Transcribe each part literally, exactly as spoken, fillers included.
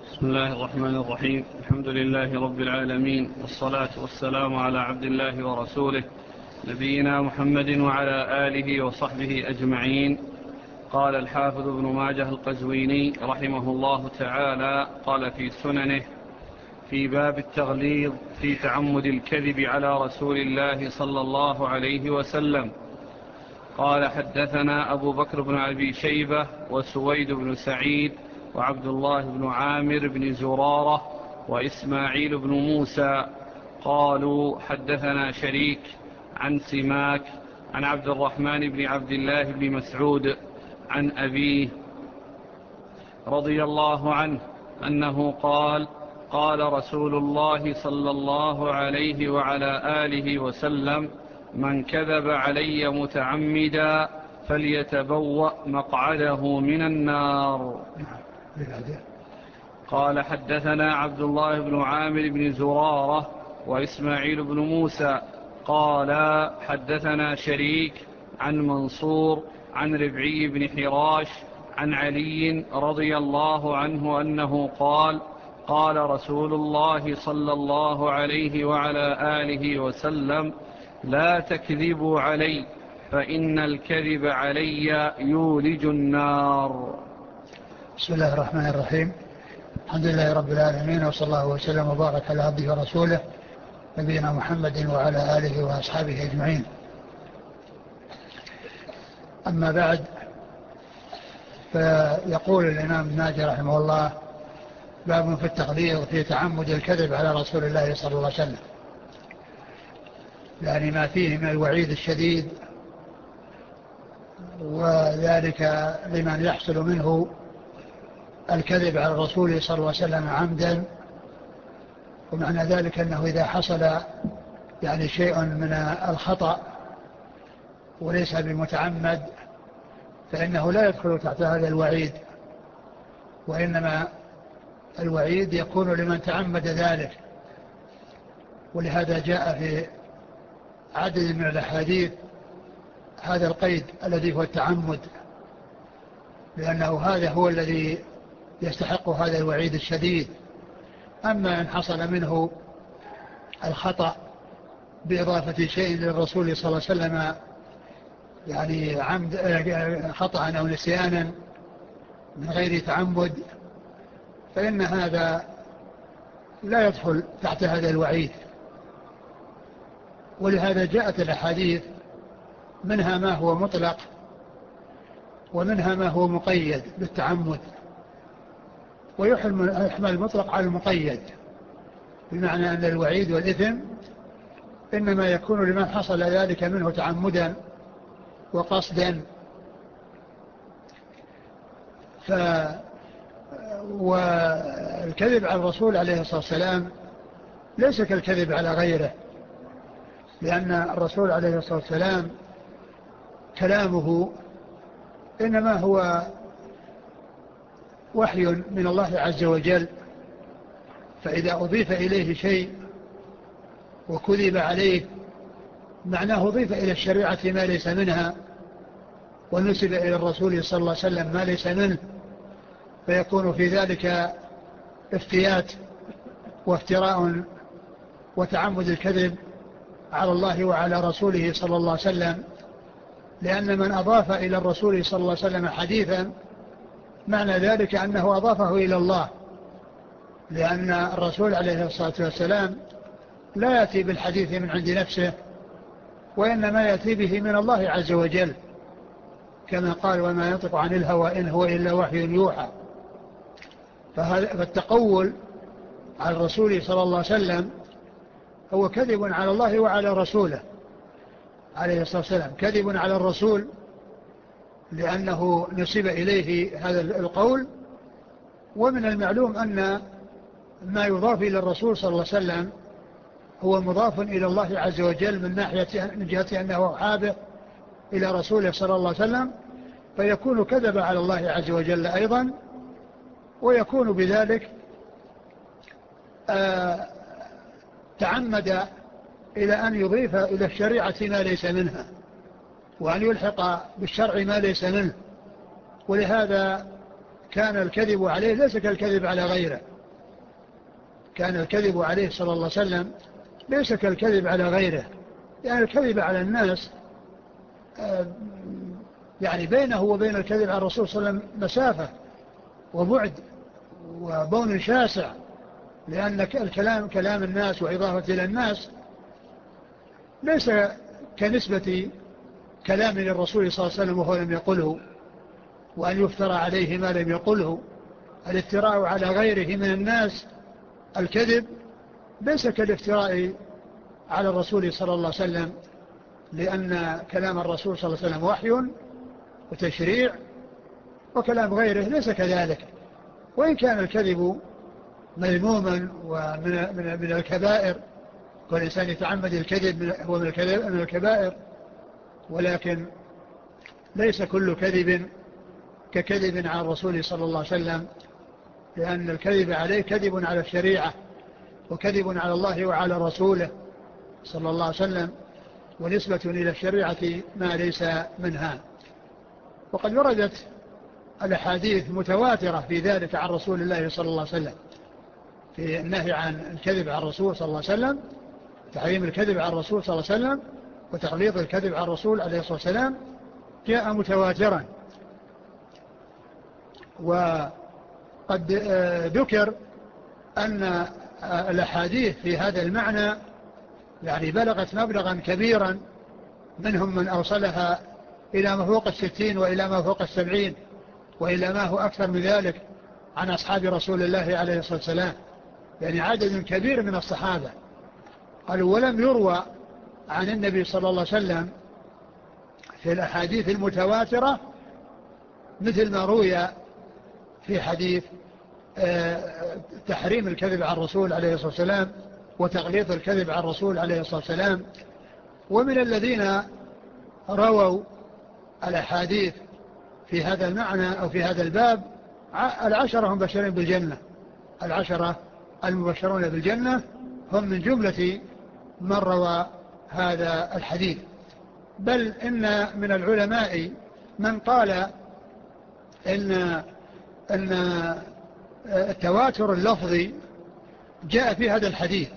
بسم الله الرحمن الرحيم. الحمد لله رب العالمين، والصلاة والسلام على عبد الله ورسوله نبينا محمد وعلى آله وصحبه أجمعين. قال الحافظ ابن ماجه القزويني رحمه الله تعالى قال في سننه في باب التغليظ في تعمد الكذب على رسول الله صلى الله عليه وسلم. قال حدثنا أبو بكر بن أبي شيبة وسويد بن سعيد وعبد الله بن عامر بن زرارة وإسماعيل بن موسى قالوا حدثنا شريك عن سماك عن عبد الرحمن بن عبد الله بن مسعود عن أبيه رضي الله عنه أنه قال قال رسول الله صلى الله عليه وعلى آله وسلم: من كذب علي متعمدا فليتبوأ مقعده من النار. قال حدثنا عبد الله بن عامر بن زرارة وإسماعيل بن موسى قال حدثنا شريك عن منصور عن ربعي بن حراش عن علي رضي الله عنه أنه قال قال رسول الله صلى الله عليه وعلى آله وسلم: لا تكذبوا علي فإن الكذب علي يولج النار. بسم الله الرحمن الرحيم. الحمد لله رب العالمين، وصلى الله وسلم وبارك على عبده ورسوله نبينا محمد وعلى آله وأصحابه أجمعين. أما بعد، فيقول الإمام ابن ماجه رحمه الله: باب في التغليظ في تعمد الكذب على رسول الله صلى الله عليه وسلم، يعني ما فيه من الوعيد الشديد، وذلك لمن يحصل منه الكذب على الرسول صلى الله عليه وسلم عمدا. ومعنى ذلك أنه إذا حصل يعني شيء من الخطأ وليس بمتعمد فإنه لا يدخل تحت هذا الوعيد، وإنما الوعيد يكون لمن تعمد ذلك. ولهذا جاء في عدد من الأحاديث هذا القيد الذي هو التعمد، لأنه هذا هو الذي يستحق هذا الوعيد الشديد. أما إن حصل منه الخطأ بإضافة شيء للرسول صلى الله عليه وسلم، يعني عمد خطأ أو نسيانا من غير تعمد، فإن هذا لا يدخل تحت هذا الوعيد. ولهذا جاءت الأحاديث منها ما هو مطلق ومنها ما هو مقيد بالتعمد، ويحمل المطلق على المقيد، بمعنى أن الوعيد والإثم إنما يكون لمن حصل ذلك منه تعمدا وقصدا. ف والكذب على الرسول عليه الصلاة والسلام ليس كالكذب على غيره، لأن الرسول عليه الصلاة والسلام كلامه إنما هو وحي من الله عز وجل، فإذا أضيف إليه شيء وكذب عليه معناه أضيف إلى الشريعة ما ليس منها، ونسب إلى الرسول صلى الله عليه وسلم ما ليس منه، فيكون في ذلك افتيات وافتراء وتعمد الكذب على الله وعلى رسوله صلى الله عليه وسلم. لأن من أضاف إلى الرسول صلى الله عليه وسلم حديثا معنى ذلك أنه أضافه إلى الله، لأن الرسول عليه الصلاة والسلام لا يأتي بالحديث من عند نفسه، وإنما يأتي به من الله عز وجل، كما قال: وما ينطق عن الهوى إن هو إلا وحي يوحى. فالتقول على الرسول صلى الله عليه وسلم هو كذب على الله وعلى رسوله عليه الصلاة والسلام، كذب على الرسول لأنه نسب إليه هذا القول. ومن المعلوم أن ما يضاف إلى الرسول صلى الله عليه وسلم هو مضاف إلى الله عز وجل من ناحية من جهة أنه حابه إلى رسوله صلى الله عليه وسلم، فيكون كذب على الله عز وجل أيضا، ويكون بذلك آه تعمد إلى أن يضيف إلى الشريعة ما ليس منها، وأن يلحق بالشرع ما ليس منه. ولهذا كان الكذب عليه ليس كالكذب على غيره، كان الكذب عليه صلى الله عليه وسلم ليس كالكذب على غيره، يعني الكذب على الناس يعني بينه وبين الكذب على الرسول صلى الله عليه وسلم مسافة وبعد وبون شاسع، لأن الكلام كلام الناس وإضافة إلى الناس ليس كنسبة كلام للرسول صلى الله عليه وسلم وهو لم يقله، وأن يفترى عليه ما لم يقله. الافتراء على غيره من الناس الكذب ليس كالافتراء على الرسول صلى الله عليه وسلم، لأن كلام الرسول صلى الله عليه وسلم وحي وتشريع، وكلام غيره ليس كذلك. وإن كان الكذب مذموما ومن من من الكبائر، والإنسان يتعمد الكذب هو من الكبائر، ولكن ليس كل كذب ككذب على الرسول صلى الله عليه وسلم، لأن الكذب عليه كذب على الشريعة وكذب على الله وعلى رسوله صلى الله عليه وسلم، ونسبة إلى الشريعة ما ليس منها. وقد وردت الأحاديث متواترة في ذلك عن رسول الله صلى الله عليه وسلم، في النهي عن الكذب على الرسول صلى الله عليه وسلم، تحريم الكذب على الرسول صلى الله عليه وسلم، وتغليظ الكذب على الرسول عليه الصلاة والسلام، جاء متواترا. وقد ذكر أن الأحاديث في هذا المعنى يعني بلغت مبلغا كبيرا، منهم من أوصلها إلى ما فوق الستين وإلى ما فوق السبعين وإلى ما هو أكثر من ذلك عن أصحاب رسول الله عليه الصلاة والسلام، يعني عدد كبير من الصحابة. قالوا ولم يروى عن النبي صلى الله عليه وسلم في الأحاديث المتواترة مثل ما روي في حديث تحريم الكذب على الرسول عليه الصلاة والسلام وتغليظ الكذب على الرسول عليه الصلاة والسلام. ومن الذين رووا الأحاديث في هذا المعنى أو في هذا الباب العشرة هم مبشرين بالجنة، العشرة المبشرون بالجنة هم من جملة من روى هذا الحديث. بل إن من العلماء من قال إن, إن التواتر اللفظي جاء في هذا الحديث،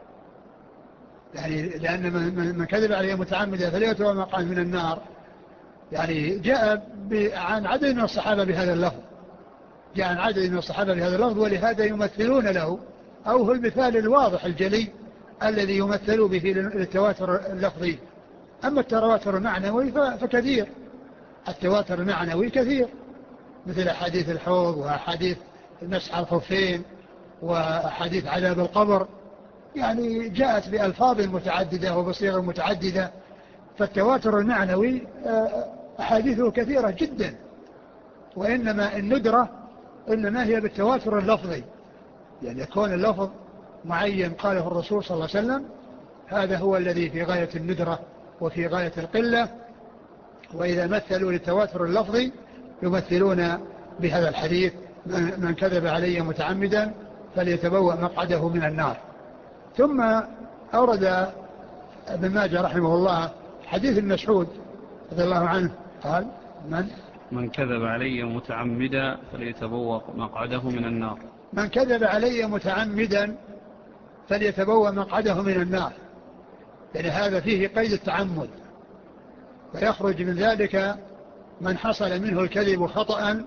يعني لأن من كذب عليه متعمدا فليتبوأ مقعده من النار، يعني جاء عن عدد من الصحابة بهذا اللفظ، جاء عن عدد من الصحابة بهذا اللفظ، ولهذا يمثلون له، أو هو المثال الواضح الجلي الذي يمثل به للتواتر اللفظي. أما التواتر المعنوي فكثير، التواتر المعنوي كثير، مثل أحاديث الحوض وأحاديث المسح على الخفين وأحاديث عذاب القبر، يعني جاءت بألفاظ متعددة وبصيغ متعددة. فالتواتر المعنوي أحاديثه كثيرة جدا، وإنما الندرة إنما هي بالتواتر اللفظي، يعني يكون اللفظ معين قاله الرسول صلى الله عليه وسلم، هذا هو الذي في غاية الندرة وفي غاية القلة. وإذا مثلوا للتواتر اللفظي يمثلون بهذا الحديث من كذب علي متعمدا فليتبوأ مقعده من النار. ثم أورد ابن ماجه رحمه الله حديث المسعود رضي الله عنه قال من من كذب علي متعمدا فليتبوأ مقعده من النار. من كذب علي متعمدا فليتبوأ مقعده من النار، يعني هذا فيه قيد التعمد، ويخرج من ذلك من حصل منه الكذب خطأ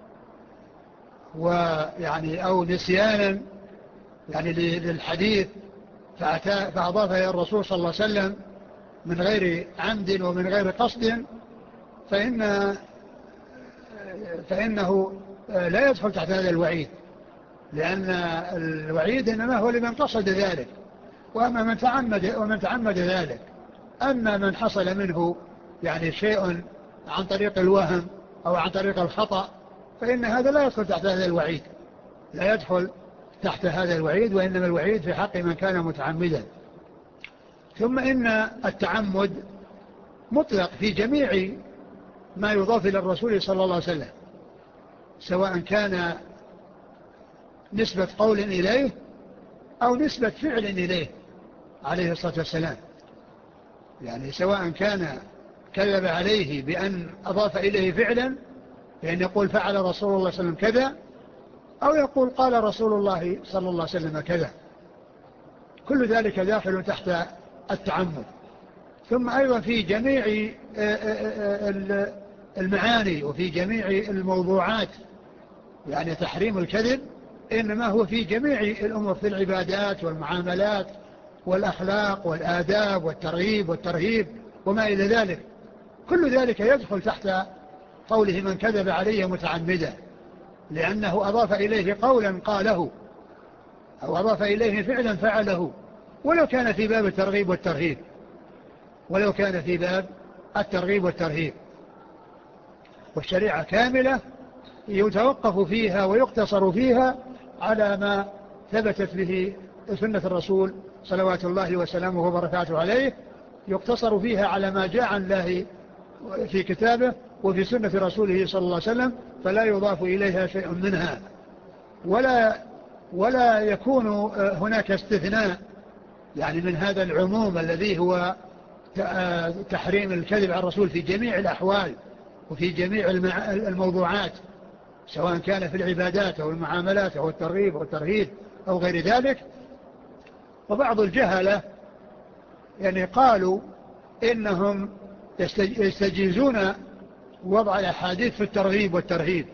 ويعني أو نسيانا يعني للحديث فأضافه إلى الرسول صلى الله عليه وسلم من غير عمد ومن غير قصد، فإن فإنه لا يدخل تحت هذا الوعيد، لأن الوعيد إنما هو لمن قصد ذلك، وأما من تعمد ومن تعمد ذلك. أما من حصل منه يعني شيء عن طريق الوهم أو عن طريق الخطأ فإن هذا لا يدخل تحت هذا الوعيد، لا يدخل تحت هذا الوعيد، وإنما الوعيد في حق من كان متعمدا. ثم إن التعمد مطلق في جميع ما يضاف إلى الرسول صلى الله عليه وسلم، سواء كان نسبة قول إليه أو نسبة فعل إليه عليه الصلاة والسلام، يعني سواء كان كذب عليه بأن أضاف إليه فعلا، بأن يقول فعل رسول الله صلى الله عليه وسلم كذا، أو يقول قال رسول الله صلى الله عليه وسلم كذا، كل ذلك داخل تحت التعمد. ثم أيضا في جميع المعاني وفي جميع الموضوعات، يعني تحريم الكذب إنما هو في جميع الأمور، في العبادات والمعاملات والأخلاق والآداب والترغيب والترهيب وما إلى ذلك، كل ذلك يدخل تحت قوله من كذب علي متعمدا، لأنه أضاف إليه قولا قاله أو أضاف إليه فعلا فعله، ولو كان في باب الترغيب والترهيب ولو كان في باب الترغيب والترهيب. والشريعة كاملة يتوقف فيها ويقتصر فيها على ما ثبتت به سنة الرسول صلوات الله وسلامه وبركاته عليه، يقتصر فيها على ما جاء عن الله في كتابه وفي سنة رسوله صلى الله عليه وسلم، فلا يضاف إليها شيء منها، ولا ولا يكون هناك استثناء يعني من هذا العموم الذي هو تحريم الكذب على الرسول في جميع الأحوال وفي جميع الموضوعات، سواء كان في العبادات أو المعاملات أو الترغيب أو الترهيب أو غير ذلك. وبعض الجهلة يعني قالوا إنهم يستجيزون وضع الأحاديث في الترغيب والترهيب،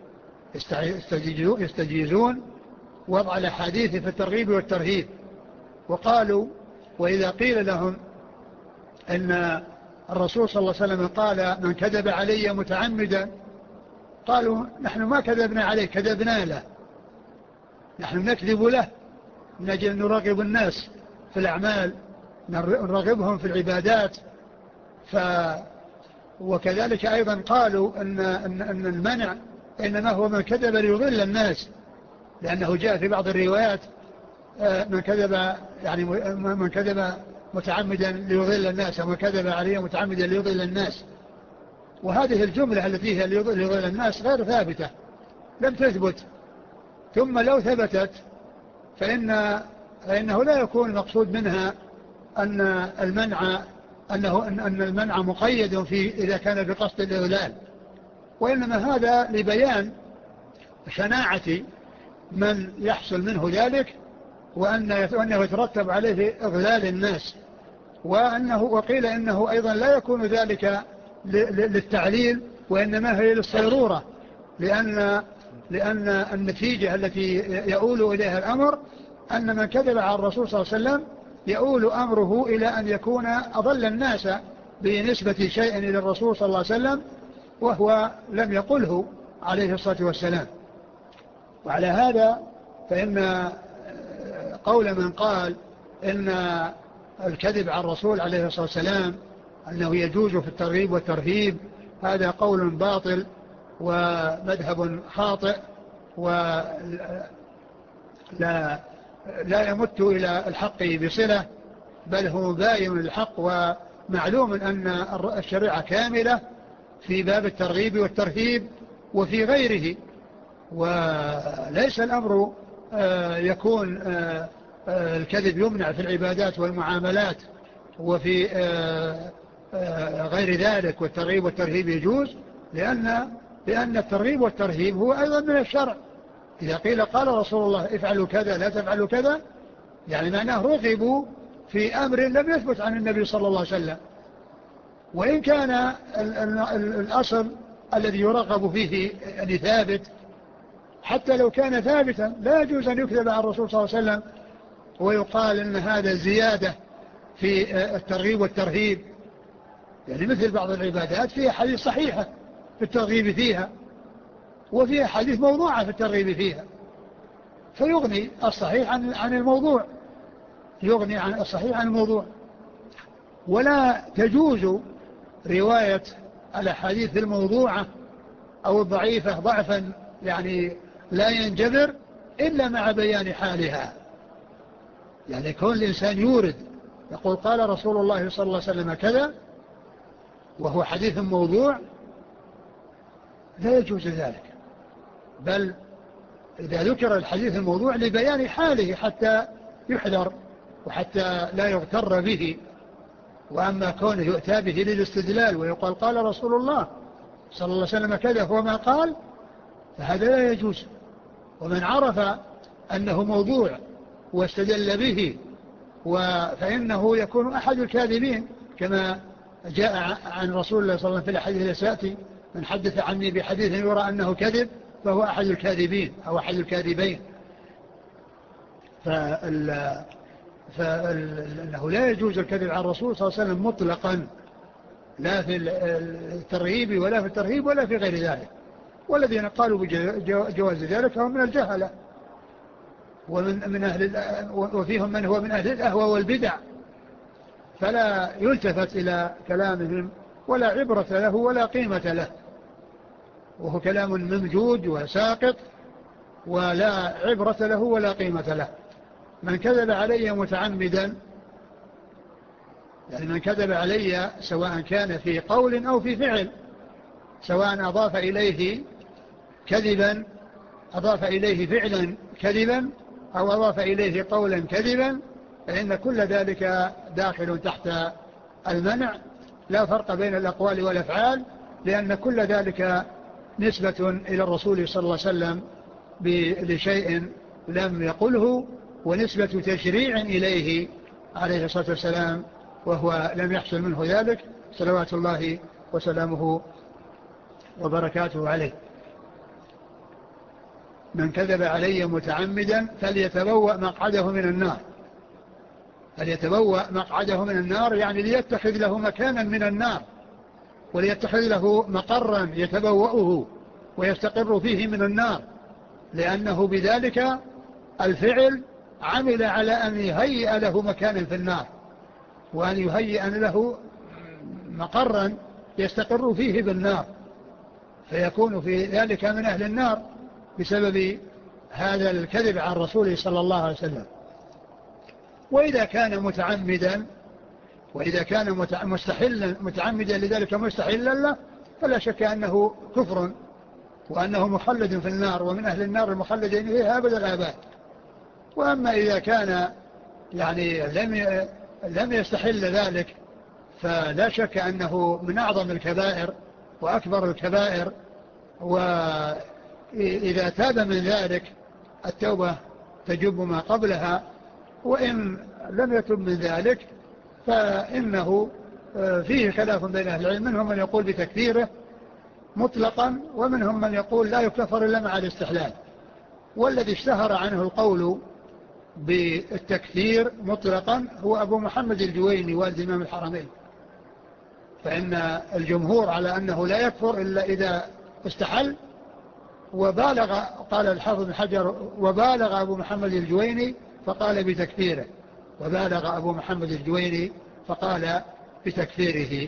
يستجيزون وضع الأحاديث في الترغيب والترهيب. وقالوا وإذا قيل لهم أن الرسول صلى الله عليه وسلم قال من كذب علي متعمدا، قالوا نحن ما كذبنا عليه، كذبنا له، نحن نكذب له من أجل أن نراقب الناس في الأعمال، نرغبهم في العبادات. ف وكذلك أيضا قالوا أن, أن, أن المنع إنما هو من كذب ليضل الناس، لأنه جاء في بعض الروايات من كذب يعني من كذب متعمدا ليضل الناس ومن كذب عليه متعمدا ليضل الناس. وهذه الجملة التي هي ليضل الناس غير ثابتة، لم تثبت، ثم لو ثبتت فإن فإنه لا يكون المقصود منها أن المنع أنه أن المنع مقيد في إذا كان بقصد الإضلال، وإنما هذا لبيان شناعة من يحصل منه ذلك، وأنه يترتب عليه إضلال الناس، وأنه وقيل إنه أيضا لا يكون ذلك للتعليل وإنما هي للصيرورة، لأن لأن النتيجة التي يؤول إليها الأمر أن من كذب على الرسول صلى الله عليه وسلم يؤول أمره إلى أن يكون أضل الناس بنسبة شيء إلى الرسول صلى الله عليه وسلم وهو لم يقله عليه الصلاة والسلام. وعلى هذا فإن قول من قال إن الكذب على الرسول عليه الصلاة والسلام أنه يجوز في الترغيب والترهيب هذا قول باطل ومذهب خاطئ، ولا لا يمت إلى الحق بصلة، بل هو مباين للحق، ومعلوم أن الشريعة كاملة في باب الترغيب والترهيب وفي غيره، وليس الأمر يكون الكذب يمنع في العبادات والمعاملات وفي غير ذلك والترغيب والترهيب يجوز، لأن لأن الترغيب والترهيب هو أيضا من الشرع. إذا قيل قال رسول الله افعلوا كذا لا تفعلوا كذا، يعني معناه رغبوا في أمر لم يثبت عن النبي صلى الله عليه وسلم، وإن كان الأصل الذي يرغب فيه يعني ثابت، حتى لو كان ثابتا لا يجوز أن يكذب على الرسول صلى الله عليه وسلم ويقال أن هذا زيادة في الترغيب والترهيب. يعني مثل بعض العبادات فيها حديث صحيحة في الترغيب فيها، وفيها حديث موضوعة في الترغيب فيها، فيغني الصحيح عن عن الموضوع، يغني عن الصحيح عن الموضوع. ولا تجوز رواية الأحاديث الموضوعة أو الضعيفة ضعفا يعني لا ينجبر إلا مع بيان حالها. يعني كون الإنسان يورد يقول قال رسول الله صلى الله عليه وسلم كذا وهو حديث موضوع لا يجوز ذلك، بل إذا ذكر الحديث الموضوع لبيان حاله حتى يحذر وحتى لا يغتر به. وأما كونه يؤتى به للاستدلال ويقال قال رسول الله صلى الله عليه وسلم كذا هو ما قال، فهذا لا يجوز، ومن عرف أنه موضوع واستدل به فإنه يكون أحد الكاذبين، كما جاء عن رسول الله صلى الله عليه وسلم في الحديث الذي سيأتي: من حدث عني بحديث يرى أنه كذب فهو أحد الكاذبين أو أحد الكاذبين. فإنه لا يجوز الكذب على الرسول صلى الله عليه وسلم مطلقا، لا في الترهيب ولا في الترهيب ولا في غير ذلك. والذين قالوا بجواز ذلك هم من الجهلة ومن من أهل، وفيهم من هو من أهل الأهوى والبدع، فلا يلتفت إلى كلامهم ولا عبرة له ولا قيمة له، وهو كلام ممجود وساقط ولا عبرة له ولا قيمة له. من كذب علي متعمدا، يعني من كذب علي سواء كان في قول أو في فعل، سواء أضاف إليه كذبا أضاف إليه فعلا كذبا أو أضاف إليه قولا كذبا، فإن كل ذلك داخل تحت المنع، لا فرق بين الأقوال والأفعال، لأن كل ذلك نسبة إلى الرسول صلى الله عليه وسلم لشيء لم يقله، ونسبة تشريع إليه عليه الصلاة والسلام وهو لم يحصل منه ذلك، صلوات الله وسلامه وبركاته عليه. من كذب علي متعمدا فليتبوأ مقعده من النار. فليتبوأ مقعده من النار يعني ليتخذ له مكانا من النار، وليتخذ له مقرا يتبوأه ويستقر فيه من النار، لأنه بذلك الفعل عمل على أن يهيئ له مكانا في النار، وأن يهيئ له مقرا يستقر فيه بالنار، فيكون في ذلك من أهل النار بسبب هذا الكذب عن رسوله صلى الله عليه وسلم. وإذا كان متعمدا وإذا كان مستحلا متعمدا لذلك مستحلا له، فلا شك أنه كفر وأنه مخلد في النار، ومن أهل النار المخلدين فيها أبد الآباد. وأما إذا كان يعني لم لم يستحل ذلك، فلا شك أنه من أعظم الكبائر وأكبر الكبائر، وإذا تاب من ذلك التوبة تجب ما قبلها، وإن لم يتب من ذلك فإنه فيه خلاف بين أهل العلم، منهم من يقول بتكفيره مطلقا، ومنهم من يقول لا يكفر إلا مع الاستحلال. والذي اشتهر عنه القول بالتكفير مطلقا هو أبو محمد الجويني والد إمام الحرمين، فإن الجمهور على أنه لا يكفر إلا إذا استحل، وبالغ قال الحافظ بن حجر وبالغ أبو محمد الجويني فقال بتكفيره، وبالغ أبو محمد الجويني فقال بتكفيره.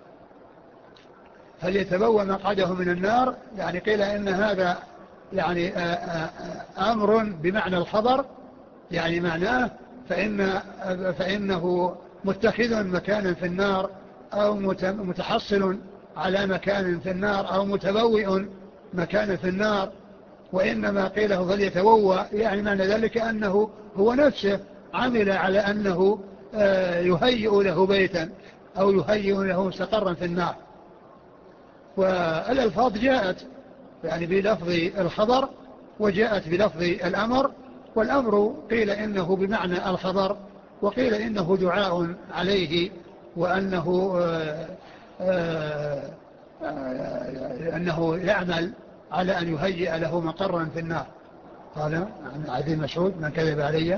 فليتبوأ مقعده من النار، يعني قيل إن هذا يعني أمر بمعنى الخبر، يعني معناه فإن فإنه متخذ مكانا في النار أو متحصل على مكان في النار أو متبوئ مكانا في النار. وإنما قيله فليتبوأ يعني معنى ذلك أنه هو نفسه عمل على أنه يهيئ له بيتا أو يهيئ له مستقرا في النار. والألفاظ جاءت يعني بلفظ الخبر وجاءت بلفظ الأمر، والأمر قيل إنه بمعنى الخبر، وقيل إنه دعاء عليه، وأنه آآ آآ أنه يعمل على أن يهيئ له مقرا في النار. قال عن عدي مسعود: من كذب علي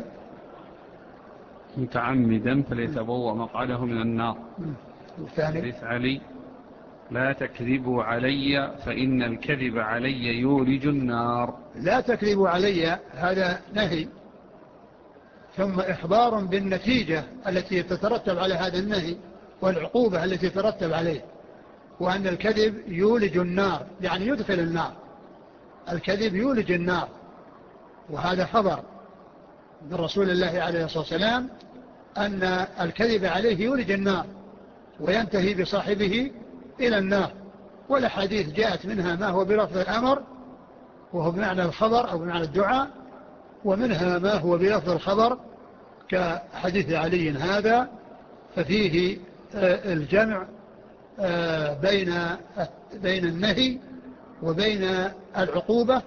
متعمدا فليتبوأ مقعده من النار. الثاني حديث علي: لا تكذبوا علي فإن الكذب علي يولج النار. لا تكذبوا علي هذا نهي، ثم إخبار بالنتيجة التي تترتب على هذا النهي والعقوبة التي تترتب عليه، وأن الكذب يولج النار يعني يدخل النار، الكذب يولج النار، وهذا خبر من رسول الله عليه الصلاة والسلام أن الكذب عليه يولج النار وينتهي بصاحبه إلى النار. والحديث جاءت منها ما هو بلفظ الأمر وهو بمعنى الخبر أو بمعنى الدعاء، ومنها ما هو بلفظ الخبر كحديث علي هذا، ففيه الجمع بين بين النهي وبين العقوبة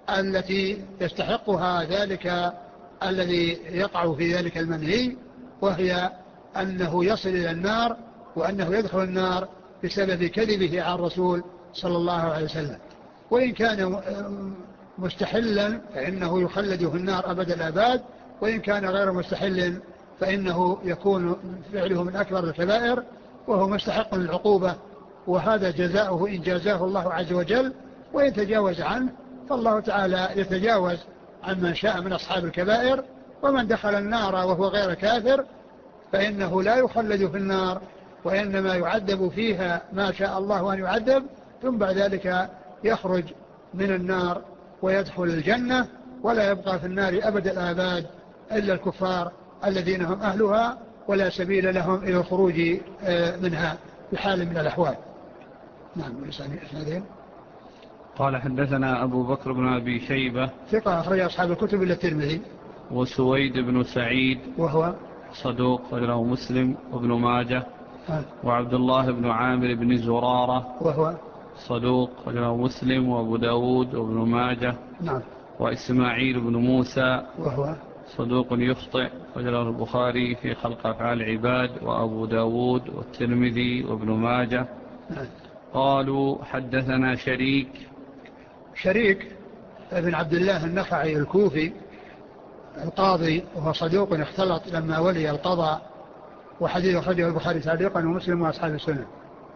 التي يستحقها ذلك الذي يقع في ذلك المنهي، وهي أنه يصل إلى النار وأنه يدخل النار بسبب كذبه على الرسول صلى الله عليه وسلم. وإن كان مستحلا فإنه يخلد في النار أبد الآباد، وإن كان غير مستحل فإنه يكون فعله من أكبر الكبائر وهو مستحق للعقوبة، وهذا جزاؤه إن جازاه الله عز وجل. وإن تجاوز عنه فالله تعالى يتجاوز عن من شاء من أصحاب الكبائر. ومن دخل النار وهو غير كافر فإنه لا يخلد في النار، وإنما يعذب فيها ما شاء الله أن يعذب، ثم بعد ذلك يخرج من النار ويدخل الجنة، ولا يبقى في النار أبد الآباد إلا الكفار الذين هم أهلها ولا سبيل لهم إلى الخروج منها بحال من الأحوال. نعم. إسنادين. قال حدثنا أبو بكر بن أبي شيبة ثقة أخرج أصحاب الكتب إلا الترمذي. وسويد بن سعيد وهو صدوق أخرجه مسلم وابن ماجه. آه. وعبد الله بن عامر بن زرارة وهو صدوق أخرجه مسلم وابو داود وابن ماجه. نعم. وإسماعيل بن موسى وهو صدوق يخطئ أخرجه البخاري في خلق أفعال العباد وأبو داود والترمذي وابن ماجه. نعم. قالوا حدثنا شريك شريك ابن عبد الله النخعي الكوفي القاضي، وهو صدوق اختلط لما ولي القضاء، وحديث أخرجه البخاري تعليقا ومسلم وأصحاب السنة.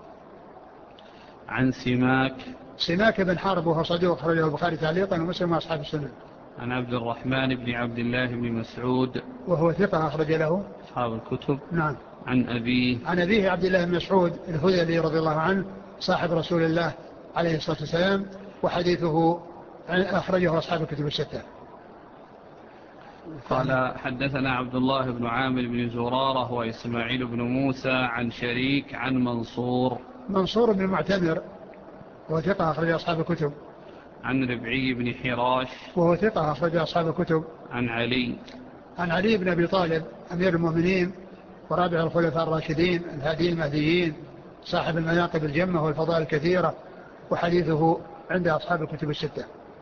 عن سماك سماك بن حرب وهو صدوق أخرجه البخاري تعليقا ومسلم وأصحاب السنة. عن عبد الرحمن بن عبد الله بن مسعود وهو ثقة أخرج له أصحاب الكتب. نعم. عن أبيه عن أبيه عبد الله بن مسعود الهذلي رضي الله عنه صاحب رسول الله عليه الصلاة والسلام، وحديثه أخرجه أصحاب الكتب الستة. قال حدثنا عبد الله بن عامر بن زرارة وإسماعيل بن موسى عن شريك عن منصور منصور بن معتمر وهو ثقة أخرج أصحاب الكتب. عن ربعي بن حراش وهو ثقة أخرج أصحاب الكتب. عن علي عن علي بن أبي طالب أمير المؤمنين ورابع الخلفاء الراشدين الهادي المهديين صاحب المناقب الجمة والفضائل الكثيرة، وحديثه عند أصحاب الكتب الستة.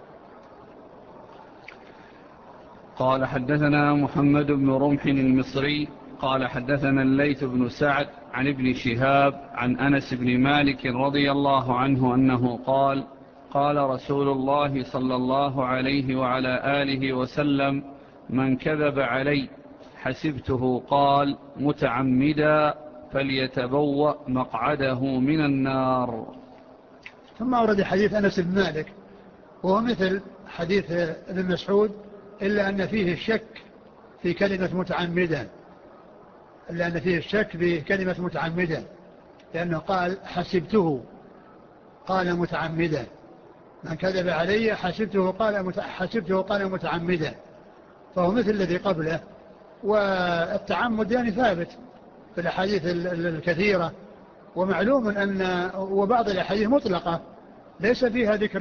قال حدثنا محمد بن رمح المصري قال حدثنا الليث بن سعد عن ابن شهاب عن أنس بن مالك رضي الله عنه أنه قال قال رسول الله صلى الله عليه وعلى آله وسلم من كذب علي حسبته قال متعمدا فليتبوأ مقعده من النار. ثم أورد حديث أنس بن مالك وهو مثل حديث ابن مسعود إلا أن فيه الشك في كلمة متعمدا إلا أن فيه الشك في كلمة متعمدا لأنه قال حسبته قال متعمدا، من كذب علي حسبته قال حسبته قال متعمدا، فهو مثل الذي قبله. والتعمد يعني ثابت في الأحاديث الكثيرة، ومعلوم أن وبعض الأحاديث مطلقة ليس فيها ذكر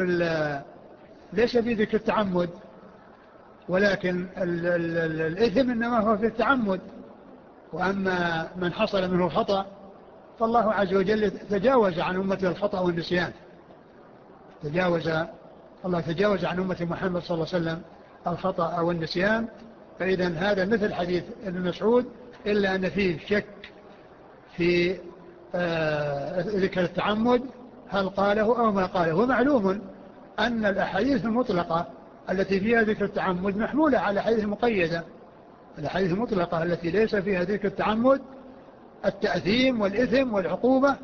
ليس في ذكر التعمد، ولكن ال ال ال الإثم إنما هو في التعمد. وأما من حصل منه الخطأ فالله عز وجل تجاوز عن أمة الخطأ والنسيان، تجاوز الله تجاوز عن أمة محمد صلى الله عليه وسلم الخطأ والنسيان. فإذا هذا مثل حديث ابن مسعود إلا أن فيه شك في آه ذكر التعمد هل قاله أو ما قاله. ومعلوم أن الأحاديث المطلقة التي فيها ذكر التعمد محمولة على الأحاديث المقيدة. الأحاديث المطلقة التي ليس فيها ذكر التعمد التأثيم والإثم والعقوبة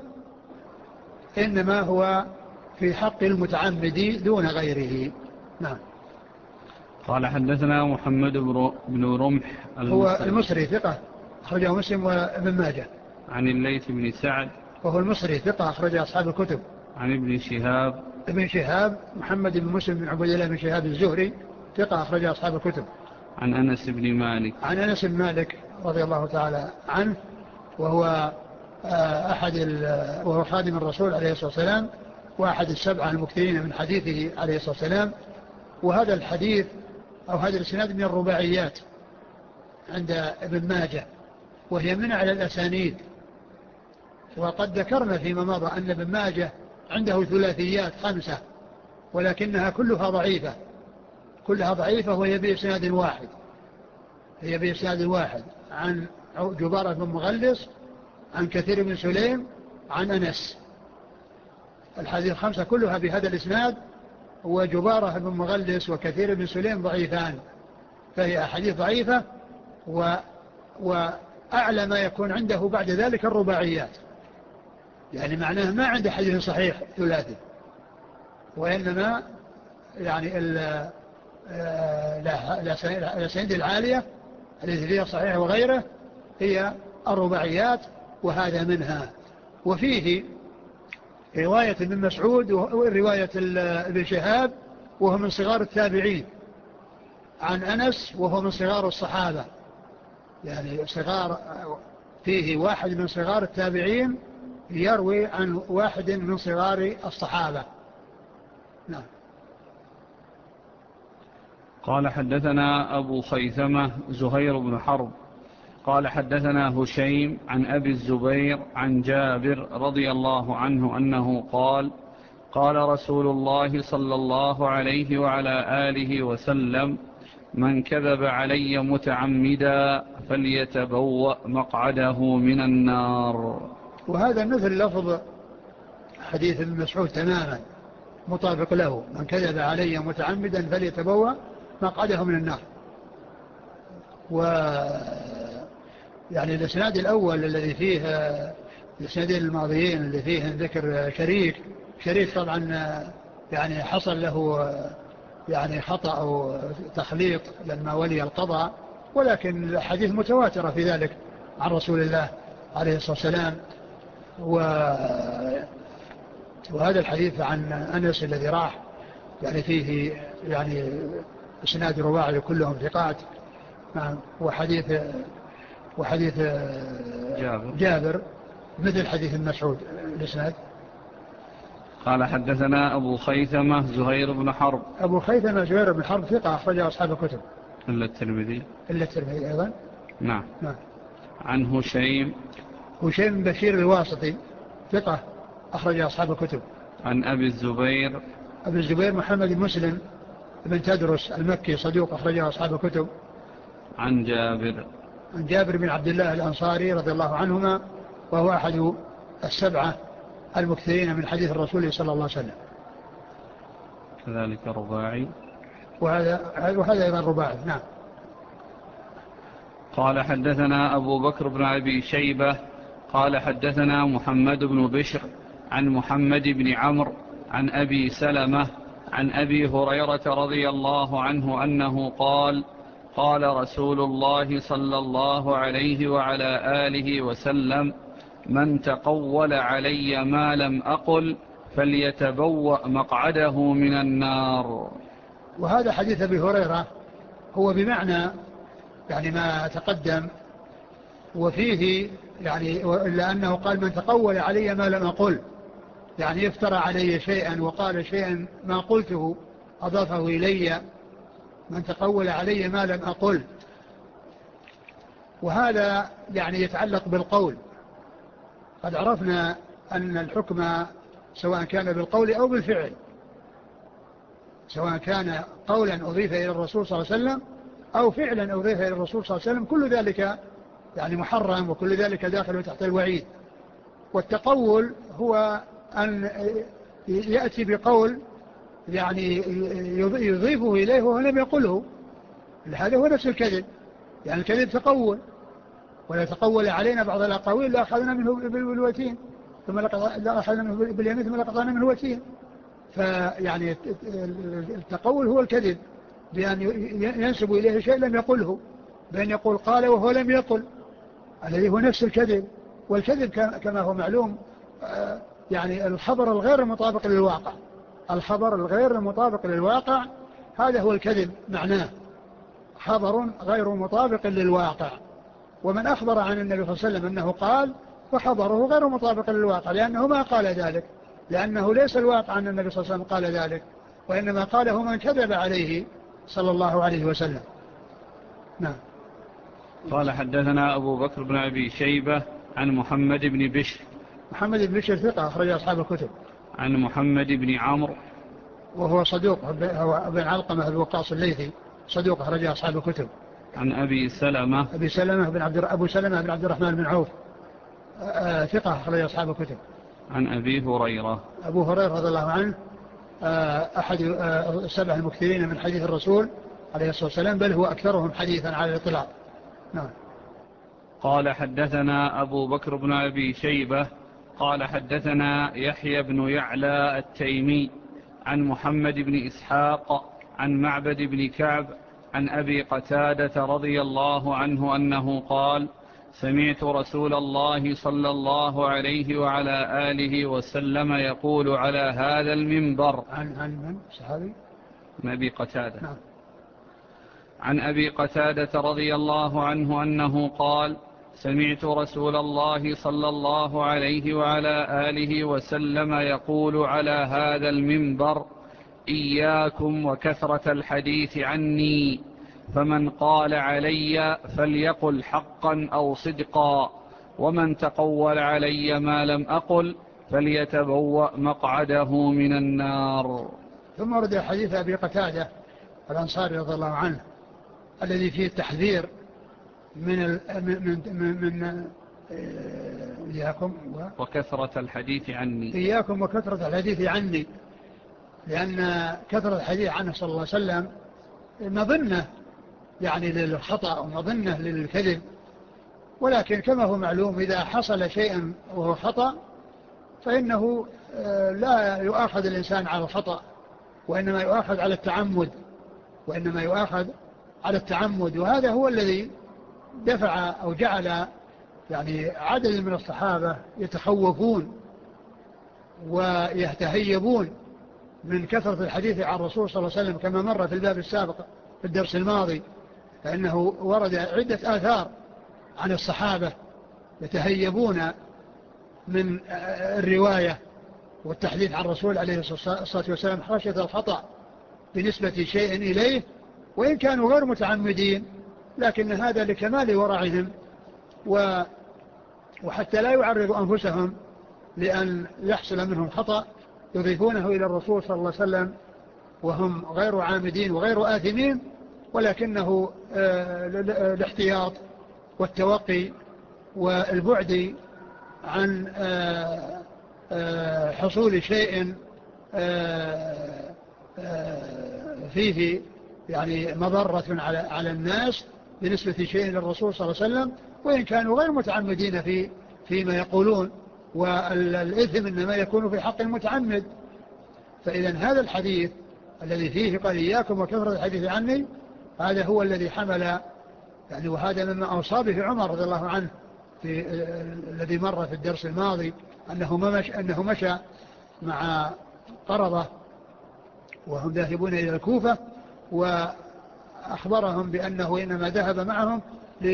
إنما هو في حق المتعمد دون غيره. نعم. قال حدثنا محمد بن رمح المصري هو المصري ثقة أخرجه مسلم وابن ماجه. عن الليث بن سعد وهو المصري ثقة أخرج أصحاب الكتب. عن ابن شهاب ابن شهاب محمد بن مسلم بن عبد الله بن شهاب الزهري ثقة أخرج أصحاب الكتب. عن أنس بن مالك عن أنس بن مالك رضي الله تعالى عنه وهو أحد وهو خادم الرسول عليه الصلاة والسلام وأحد السبعة المكثرين من حديثه عليه الصلاة والسلام. وهذا الحديث أو هذا الإسناد من الرباعيات عند ابن ماجه، وهي من على الأسانيد. وقد ذكرنا فيما مضى أن ابن ماجه عنده ثلاثيات خمسة ولكنها كلها ضعيفة، كلها ضعيفة وهي بإسناد واحد هي بإسناد واحد عن جبارة بن مغلس عن كثير بن سليم عن أنس. الحديث الخمسة كلها بهذا الإسناد، وجبارة بن مغلس وكثير بن سليم ضعيفان، فهي أحاديث ضعيفة. و... وأعلى ما يكون عنده بعد ذلك الرباعيات، يعني معناه ما عنده حديث صحيح ثلاثي، وإنما يعني الأسانيد العالية التي فيها صحيح وغيره هي الرباعيات، وهذا منها. وفيه رواية ابن مسعود ورواية ابن شهاب وهو من صغار التابعين عن أنس وهو من صغار الصحابة، يعني صغار، فيه واحد من صغار التابعين يروي عن واحد من صغار الصحابة. نعم. قال حدثنا أبو خيثمة زهير بن حرب قال حدثنا هشيم عن أبي الزبير عن جابر رضي الله عنه أنه قال قال رسول الله صلى الله عليه وعلى آله وسلم من كذب علي متعمدا فليتبوأ مقعده من النار. وهذا مثل لفظ حديث ابن مسعود تماما مطابق له، من كذب علي متعمدا فليتبوأ مقعده من النار. و يعني الاسناد الأول الذي فيه الاسنادين الماضيين اللي فيه ذكر شريك شريك طبعا يعني حصل له يعني خطأ أو تخليط لما ولي القضاء، ولكن الحديث متواترة في ذلك عن رسول الله عليه الصلاة والسلام. و... وهذا الحديث عن أنس الذي راح يعني فيه يعني اسناد رواعي كلهم ثقات، وحديث وحديث جابر, جابر مثل حديث المسعود الاسناد. قال حدثنا أبو خيثمة زهير بن حرب أبو خيثمة زهير بن حرب ثقة أخرجه أصحاب الكتب إلا الترمذي إلا الترمذي أيضا. نعم. نعم. عن هشيم هشيم بشير الواسطي ثقة أخرجه أصحاب الكتب. عن أبي الزبير أبي الزبير محمد مسلم بن تدرس المكي صدوق أخرجه أصحاب الكتب. عن جابر عن جابر بن عبد الله الأنصاري رضي الله عنهما، وهو أحد السبعة المكثرين من حديث الرسول صلى الله عليه وسلم. كذلك رباعي، وهذا وهذا أيضا رباعي. نعم. قال حدثنا أبو بكر بن أبي شيبة قال حدثنا محمد بن بشر عن محمد بن عمرو عن أبي سلمة عن أبي هريرة رضي الله عنه أنه قال قال رسول الله صلى الله عليه وعلى آله وسلم من تقول علي ما لم أقل فليتبوأ مقعده من النار. وهذا حديث أبي هريرة هو بمعنى يعني ما تقدم، وفيه يعني إلا أنه قال من تقول علي ما لم أقل، يعني يفترى علي شيئا وقال شيئا ما قلته أضافه إلي، من تقول علي ما لم أقل. وهذا يعني يتعلق بالقول. قد عرفنا أن الحكم سواء كان بالقول أو بالفعل، سواء كان قولا أضيف إلى الرسول صلى الله عليه وسلم أو فعلا أضيف إلى الرسول صلى الله عليه وسلم، كل ذلك يعني محرم، وكل ذلك داخل تحت الوعيد. والتقول هو أن يأتي بقول يعني يضيفه إليه وهو لم يقله، هذا هو نفس الكذب، يعني الكذب تقول. ولا تقول علينا بعض الأقاويل لأخذنا منه بالوتين ثم لأخذنا منه باليمين ثم لقطعنا منه وتين. فيعني التقول هو الكذب بأن ينسب إليه شيء لم يقله، بأن يقول قال وهو لم يقل، الذي هو نفس الكذب. والكذب كما هو معلوم يعني الخبر الغير المطابق للواقع، الخبر الغير المطابق للواقع هذا هو الكذب معناه، خبر غير مطابق للواقع. ومن أخبر عن النبي صلى الله عليه وسلم أنه قال فخبره غير مطابق للواقع، لأنه ما قال ذلك، لأنه ليس الواقع أن النبي صلى الله عليه وسلم قال ذلك، وإنما قاله من كذب عليه صلى الله عليه وسلم. نعم. قال حدثنا أبو بكر بن أبي شيبة عن محمد بن بشر. محمد بن بشر ثقة أخرج أصحاب الكتب. عن محمد بن عمرو. وهو صدوق، هو بن علقمة بن وقاص الليثي صدوق أخرج أصحاب الكتب. عن أبي سلمة أبي سلمة بن عبد أبو سلمة بن عبد الرحمن بن عوف ثقة أخرج أصحاب الكتب. عن أبي هريرة أبو هريرة رضي الله عنه أحد السبع المكثرين من حديث الرسول عليه الصلاة والسلام، بل هو أكثرهم حديثا على الإطلاق. نعم. قال حدثنا أبو بكر بن أبي شيبة قال حدثنا يحيى بن يعلى التيمي عن محمد بن إسحاق عن معبد بن كعب عن أبي قتادة رضي الله عنه أنه قال: سمعت رسول الله صلى الله عليه وعلى آله وسلم يقول على هذا المنبر. عن عن من صحابي؟ عن أبي قتادة. نعم. عن أبي قتادة رضي الله عنه أنه قال: سمعت رسول الله صلى الله عليه وعلى آله وسلم يقول على هذا المنبر: إياكم وكثرة الحديث عني، فمن قال علي فليقل حقا أو صدقا، ومن تقول علي ما لم أقل فليتبوأ مقعده من النار. ثم ورد حديث أبي قتادة الأنصاري رضي الله عنه الذي فيه التحذير من ال من من من إياكم وكثرة الحديث عني إياكم وكثرة الحديث عني، لأن كثرة الحديث عنه صلى الله عليه وسلم مظنة يعني للخطأ ومظنة للكذب، ولكن كما هو معلوم إذا حصل شيء وهو خطأ فإنه لا يؤاخذ الإنسان على الخطأ، وإنما يؤاخذ على التعمد وإنما يؤاخذ على التعمد وهذا هو الذي دفع أو جعل يعني عدد من الصحابة يتخوفون ويتهيبون من كثرة الحديث عن الرسول صلى الله عليه وسلم، كما مر في الباب السابق في الدرس الماضي، فإنه ورد عدة آثار عن الصحابة يتهيبون من الرواية والتحديث عن الرسول عليه الصلاة والسلام خشية الخطأ بنسبة شيء إليه، وإن كانوا غير متعمدين، لكن هذا لكمال ورعهم وحتى لا يعرضوا أنفسهم لأن يحصل منهم خطأ يضيفونه إلى الرسول صلى الله عليه وسلم وهم غير عامدين وغير آثمين، ولكنه الاحتياط والتوقي والبعد عن حصول شيء فيه يعني مضرة على على الناس بنسبة شيء للرسول صلى الله عليه وسلم، وإن كانوا غير متعمدين في فيما يقولون، والإثم إنما يكون في حق المتعمد. فإذا هذا الحديث الذي فيه قال إياكم وكثرة الحديث عني، هذا هو الذي حمل يعني، وهذا مما أوصى به عمر رضي الله عنه في الذي مر في الدرس الماضي، أنه مشى, أنه مشى مع قرضة وهم ذاهبون إلى الكوفة، وأخبرهم بأنه إنما ذهب معهم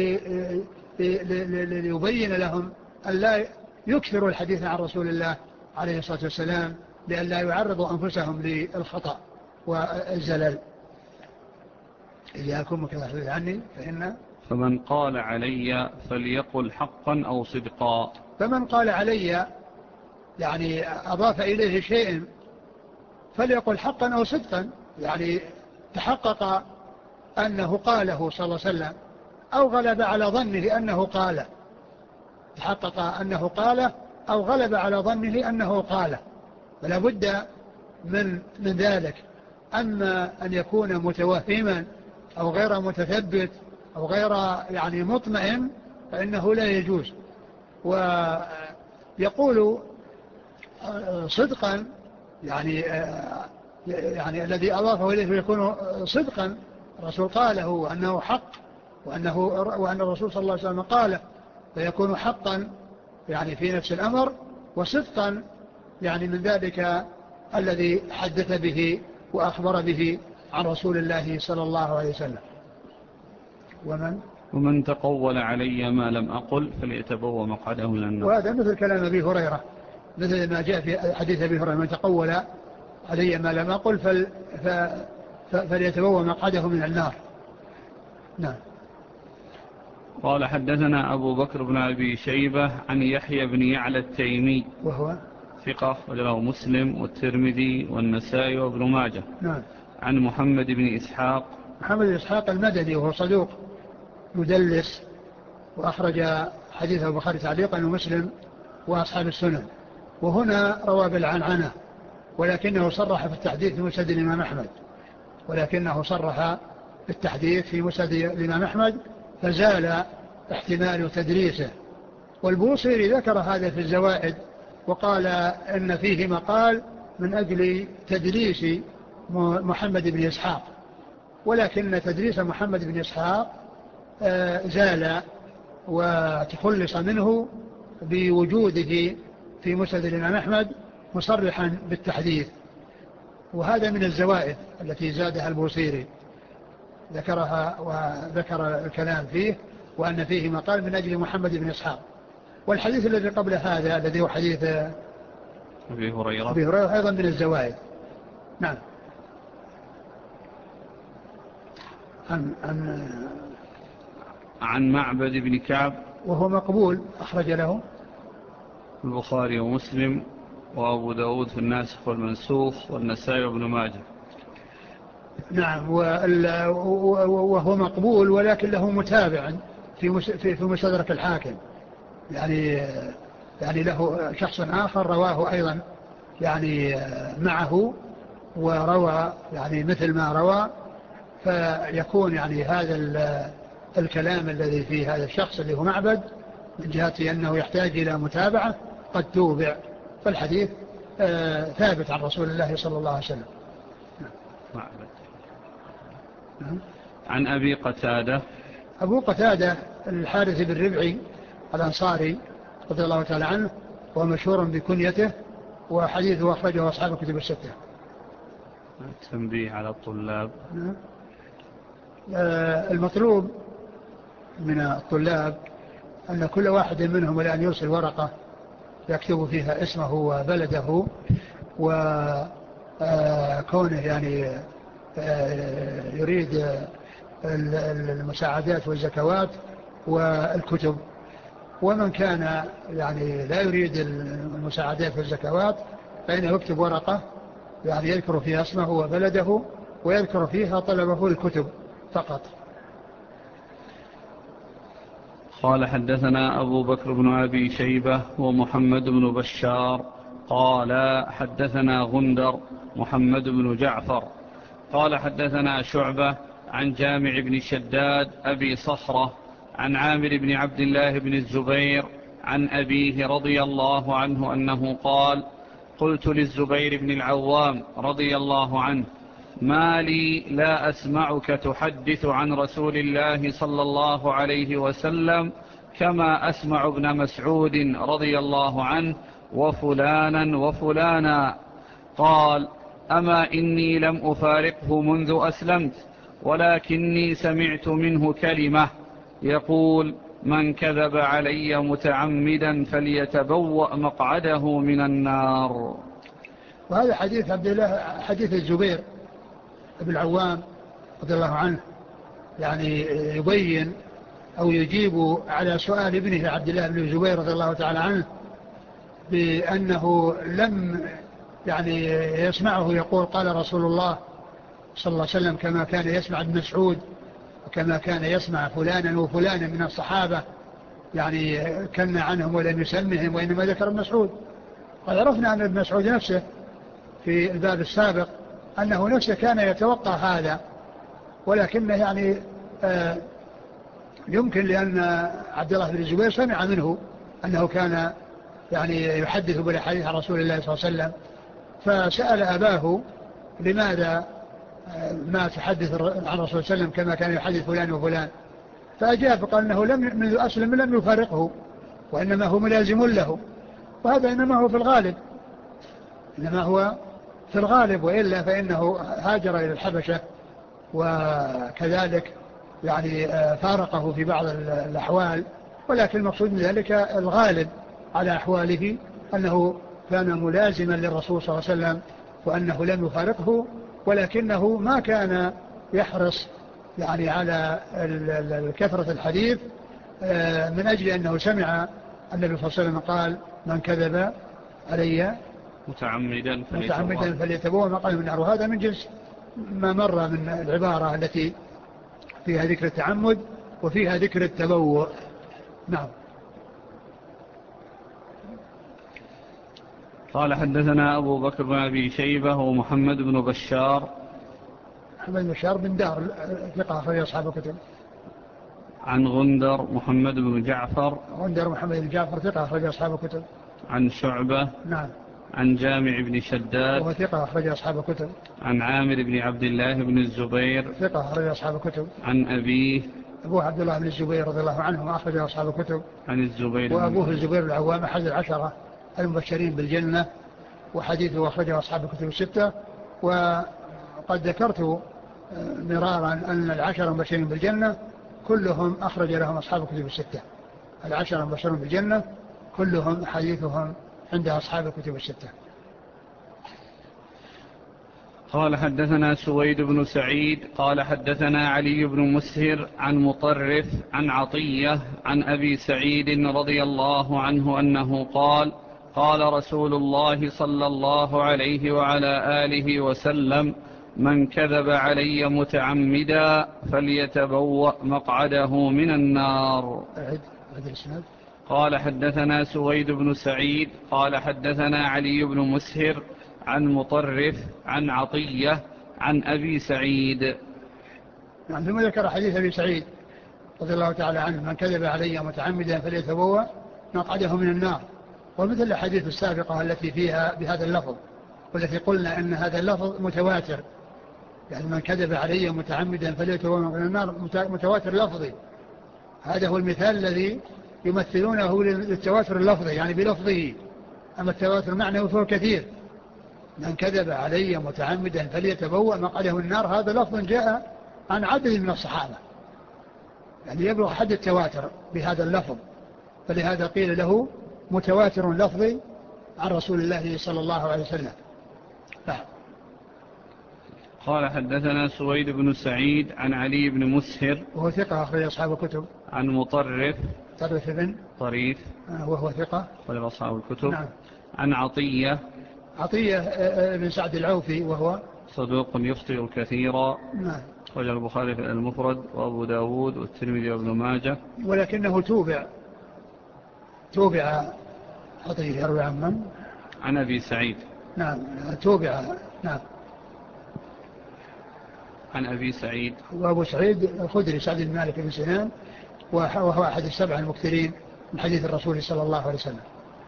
ليبين لهم أن لا يكثروا الحديث عن رسول الله عليه الصلاة والسلام لأن لا يعرضوا أنفسهم للخطأ والزلل. إياكم وكذا حديث عني فإن فمن قال علي فليقل حقا أو صدقا. فمن قال علي يعني أضاف إليه شيء فليقل حقا أو صدقا، يعني تحقق أنه قاله صلى الله عليه وسلم أو غلب على ظنه أنه قاله، تحقق أنه قاله أو غلب على ظنه أنه قاله، فلا بد من من ذلك. أما أن يكون متوهما أو غير متثبت أو غير يعني مطمئن فإنه لا يجوز. ويقول صدقا يعني يعني الذي أضافه إليه يكون صدقا، الرسول قاله وأنه حق وأنه وأن الرسول صلى الله عليه وسلم قاله، فيكون حقا يعني في نفس الأمر، وصدقا يعني من ذلك الذي حدث به وأخبر به عن رسول الله صلى الله عليه وسلم. ومن ومن تقول علي ما لم أقل فليتبوأ مقعده من النار. وهذا مثل كلام أبي هريرة، مثل ما جاء في حديث أبي هريرة: من تقول علي ما لم أقل فل فليتبوأ مقعده من النار. نعم. قال حدثنا أبو بكر بن أبي شيبة عن يحيى بن يعلى التيمي وهو ثقة وله مسلم والترمذي والنسائي وابن ماجه. نعم. عن محمد بن إسحاق. محمد بن إسحاق المدني وهو صدوق يدلس، وأخرج حديثه البخاري تعليقا ومسلم وأصحاب السنن. وهنا روى بالعنعنة، ولكنه صرح في التحديث في مسند الإمام أحمد ولكنه صرح في التحديث في مسند الإمام أحمد فزال احتمال تدريسه. والبوصيري ذكر هذا في الزوائد وقال إن فيه مقال من أجل تدريس محمد بن إسحاق، ولكن تدريس محمد بن إسحاق زال وتخلص منه بوجوده في مسند الإمام أحمد مصرحا بالتحديث. وهذا من الزوائد التي زادها البوصيري، ذكرها وذكر الكلام فيه وأن فيه مقال من أجل محمد بن إسحاق. والحديث الذي قبل هذا الذي هو حديث أبي هريرة أبي هريرة أيضا من الزوائد. نعم. عن, عن, عن معبد بن كعب وهو مقبول، أخرج له البخاري ومسلم وأبو داود في الناسخ والمنسوخ والنسائي وابن ماجه. نعم. وهو مقبول ولكن له متابع في في مستدرك الحاكم، يعني يعني له شخص آخر رواه أيضا يعني معه وروى يعني مثل ما روى، فيكون يعني هذا الكلام الذي في هذا الشخص اللي هو معبد من جهة أنه يحتاج إلى متابعة قد توبع، فالحديث آه ثابت عن رسول الله صلى الله عليه وسلم. معبد. عن أبي قتادة. أبو قتادة الحارث بن ربعي الأنصاري رضي الله تعالى عنه، ومشهور بكنيته، وحديثه أخرجه أصحاب الكتب الستة. تنبيه على الطلاب. آه المطلوب من الطلاب أن كل واحد منهم الآن يرسل ورقة يكتب فيها اسمه وبلده وكونه يعني يريد المساعدات والزكوات والكتب. ومن كان يعني لا يريد المساعدات والزكوات فإنه يكتب ورقة يعني يذكر فيها اسمه وبلده ويذكر فيها طلبه الكتب فقط. قال حدثنا أبو بكر بن أبي شيبة ومحمد بن بشار قال حدثنا غندر محمد بن جعفر قال حدثنا شعبة عن جامع بن شداد أبي صخرة عن عامر بن عبد الله بن الزبير عن أبيه رضي الله عنه أنه قال قلت للزبير بن العوام رضي الله عنه ما لي لا أسمعك تحدث عن رسول الله صلى الله عليه وسلم كما أسمع ابن مسعود رضي الله عنه وفلانا وفلانا. قال أما إني لم أفارقه منذ أسلمت ولكني سمعت منه كلمة يقول من كذب علي متعمدا فليتبوأ مقعده من النار. وهذا حديث عبد الله حديث الزبير بن العوام رضي الله عنه، يعني يبين أو يجيب على سؤال ابنه عبد الله بن الزبير رضي الله تعالى عنه بأنه لم يعني يسمعه يقول قال رسول الله صلى الله عليه وسلم كما كان يسمع ابن مسعود وكما كان يسمع فلانا وفلانا من الصحابة، يعني كنا عنهم ولم يسمهم وإنما ذكر ابن مسعود. قد عرفنا أن ابن مسعود نفسه في الباب السابق أنه نفسه كان يتوقع هذا، ولكنه يعني آه يمكن لأن عبد الله بن الزبير سمع منه أنه كان يعني يحدث بالحديث عن رسول الله صلى الله عليه وسلم، فسأل أباه لماذا ما تحدث عن رسول الله صلى الله عليه وسلم كما كان يحدث فلان وفلان، فأجاب قال أنه لم منذ أسلم لم يفارقه وإنما هو ملازم له، وهذا إنما هو في الغالب إنما هو في الغالب وإلا فإنه هاجر إلى الحبشة وكذلك يعني فارقه في بعض الأحوال، ولكن المقصود من ذلك الغالب على أحواله أنه كان ملازما للرسول صلى الله عليه وسلم وأنه لم يفارقه، ولكنه ما كان يحرص يعني على كثرة الحديث من أجل أنه سمع النبي صلى الله عليه وسلم قال من كذب علي متعمدا متعمدا فليتبوأ مقعده من النار. وهذا من جنس ما مر من العبارة التي فيها ذكر التعمد وفيها ذكر التبوء. نعم. قال حدثنا أبو بكر بن أبي شيبة ومحمد بن بشار. محمد بن بشار بن دار ثقة أخرج أصحاب الكتب. عن غندر محمد بن جعفر. غندر محمد بن جعفر ثقة أخرج أصحاب الكتب. عن شعبة. نعم. عن جامع بن شداد وهو ثقة أخرج أصحاب الكتب. عن عامر بن عبد الله بن الزبير ثقة أخرج أصحاب الكتب. عن أبيه أبوه عبد الله بن الزبير رضي الله عنه أخرج أصحاب الكتب. عن الزبير. وأبوه الزبير العوام أحد العشرة المبشرين بالجنة، وحديثه أخرجه أصحاب الكتب الستة. وقد ذكرت مرارا أن العشرة المبشرين بالجنة كلهم أخرج لهم أصحاب الكتب الستة. العشرة المبشرين بالجنة كلهم حديثهم عند أصحاب الكتب الستة. قال حدثنا سويد بن سعيد قال حدثنا علي بن مسهر عن مطرف عن عطية عن أبي سعيد رضي الله عنه أنه قال قال رسول الله صلى الله عليه وعلى آله وسلم من كذب علي متعمدا فليتبوأ مقعده من النار. قال حدثنا سويد بن سعيد قال حدثنا علي بن مسهر عن مطرف عن عطية عن أبي سعيد. نعم. ثم ذكر حديث أبي سعيد رضي الله تعالى عنه من كذب علي متعمدا فليتبوأ مقعده من النار. ومثل الحديث السابقة التي فيها بهذا اللفظ، والتي قلنا أن هذا اللفظ متواتر، يعني من كذب علي متعمدا فليتبوأ مقعده من النار متواتر لفظي. هذا هو المثال الذي يمثلونه للتواتر اللفظي يعني بلفظه. أما التواتر معنى فهو كثير. من كذب علي متعمدا فليتبوأ مقعده من النار هذا لفظ جاء عن عدد من الصحابة، يعني يبلغ حد التواتر بهذا اللفظ، فلهذا قيل له متواتر لفظي عن رسول الله صلى الله عليه وسلم. نعم. قال حدثنا سويد بن سعيد عن علي بن مسهر وهو ثقة أخرج أصحاب الكتب. عن مطرف طرف بن طريف وهو ثقة أخرج أصحاب الكتب. نعم. عن عطية عطية بن سعد العوفي وهو صدوق يخطئ كثيرا. نعم. وجه البخاري في المفرد وأبو داود والترمذي وابن ماجه. ولكنه توبع توبع عطية يروي عن من؟ عن أبي سعيد. نعم. توبع. نعم. عن أبي سعيد. وأبو سعيد الخدري سعد بن مالك بن سنان، وهو أحد السبع المكثرين من حديث الرسول صلى الله عليه وسلم.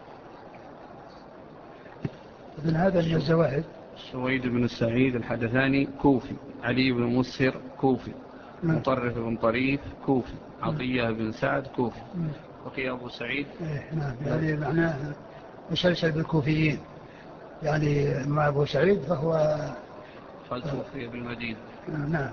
ابن هذا من الزواهد. سويد بن سعيد الحدثاني كوفي، علي بن مسهر كوفي، مطرف بن طريف كوفي، عطية بن سعد كوفي. وقي أبو سعيد. إيه نعم. يعني معناه مسلسل بالكوفيين، يعني مع أبو سعيد فهو قد توفي بالمدينة. نعم.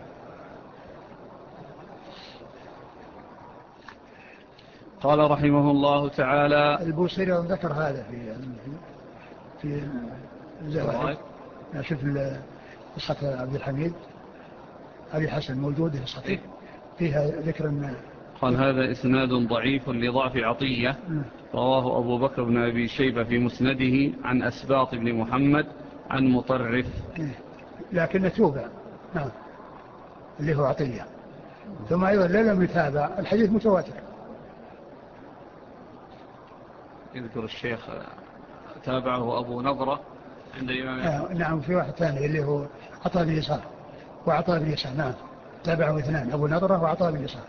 قال رحمه الله تعالى البوصيري ذكر هذا في في الزواهد. شوف قصة عبد الحميد أبي حسن موجودة في صحيح فيها ذكر. قال هذا إسناد ضعيف لضعف عطية. رواه أبو بكر بن أبي شيبة في مسنده عن أسباط بن محمد عن مطرف، لكن توبع. نعم. اللي هو عطية. ثم أيضا لم يتابع الحديث متواتر. يذكر الشيخ تابعه أبو نظرة عند إمام. آه نعم. في واحد ثاني اللي هو عطاء بن يسار وعطاء بن يسار. نعم. تابعه اثنان أبو نظرة وعطاء بن يسار.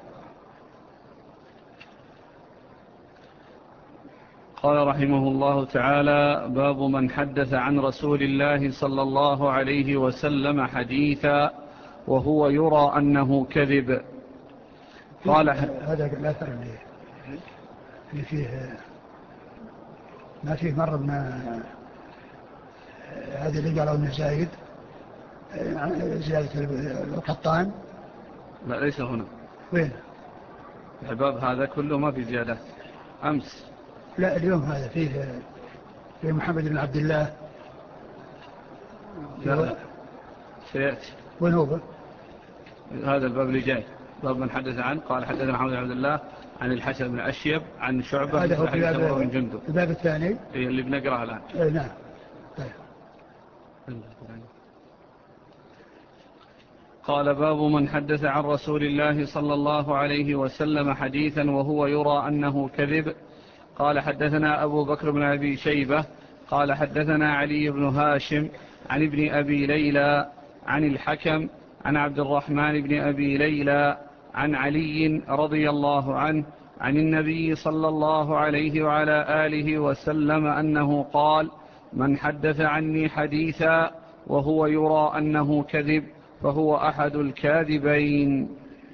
قال رحمه الله تعالى باب من حدث عن رسول الله صلى الله عليه وسلم حديثا وهو يرى أنه كذب. قال هذا الأثر اللي, اللي فيه ما فيه مرة من هذا اللي قالوا انه زايد زيادة القطان. لا ليس هنا. وين الباب هذا كله ما في زيادات أمس. لا اليوم هذا فيه فيه محمد بن عبد الله. لا سيأتي. وين هو هذا الباب اللي جاي باب من حدث عنه. قال حدثنا محمد بن عبد الله عن الحسن بن أشيب عن شعبة هذا هو في بن جندب. الباب الثاني اللي بنقرأه الآن. اي نعم. قال باب من حدث عن رسول الله صلى الله عليه وسلم حديثا وهو يرى أنه كذب. قال حدثنا أبو بكر بن أبي شيبة قال حدثنا علي بن هاشم عن ابن أبي ليلى عن الحكم عن عبد الرحمن بن أبي ليلى عن علي رضي الله عنه عن النبي صلى الله عليه وعلى آله وسلم أنه قال: من حدث عني حديثا وهو يرى أنه كذب فهو أحد الكاذبين.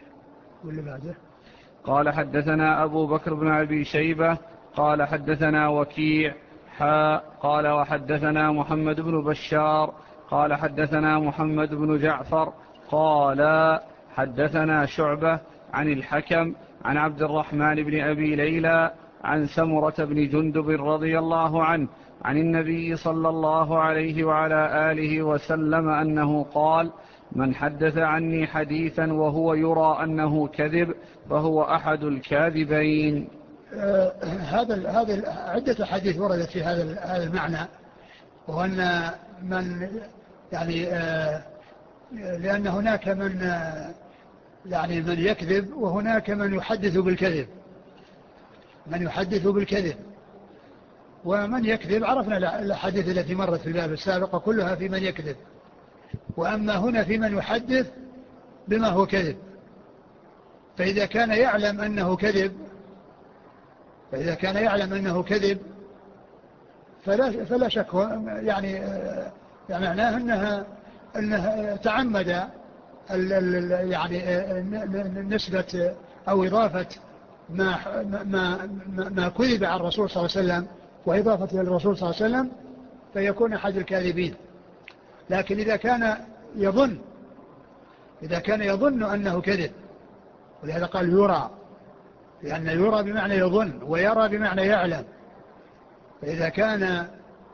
قال حدثنا أبو بكر بن أبي شيبة قال حدثنا وكيع حاء قال وحدثنا محمد بن بشار قال حدثنا محمد بن جعفر قال حدثنا شعبة عن الحكم عن عبد الرحمن بن أبي ليلى عن سمرة بن جندب رضي الله عنه عن النبي صلى الله عليه وعلى آله وسلم أنه قال: من حدث عني حديثا وهو يرى أنه كذب فهو أحد الكاذبين. آه هذا هذا عدة حديث وردت في هذا هذا المعنى، وأن من يعني آه لأن هناك من آه يعني من يكذب وهناك من يحدث بالكذب من يحدث بالكذب ومن يكذب عرفنا الحديث التي مرت في الباب السابق كلها في من يكذب، وأما هنا في من يحدث بما هو كذب. فإذا كان يعلم أنه كذب فإذا كان يعلم أنه كذب فلا, فلا شك يعني يعني معناه أنها, أنها تعمد يعني نسبة أو إضافة ما, ما, ما كذب عن الرسول صلى الله عليه وسلم وإضافة للرسول صلى الله عليه وسلم فيكون أحد الكاذبين. لكن إذا كان يظن إذا كان يظن أنه كذب، ولهذا قال يرى، لأن يرى بمعنى يظن ويرى بمعنى يعلم. فإذا كان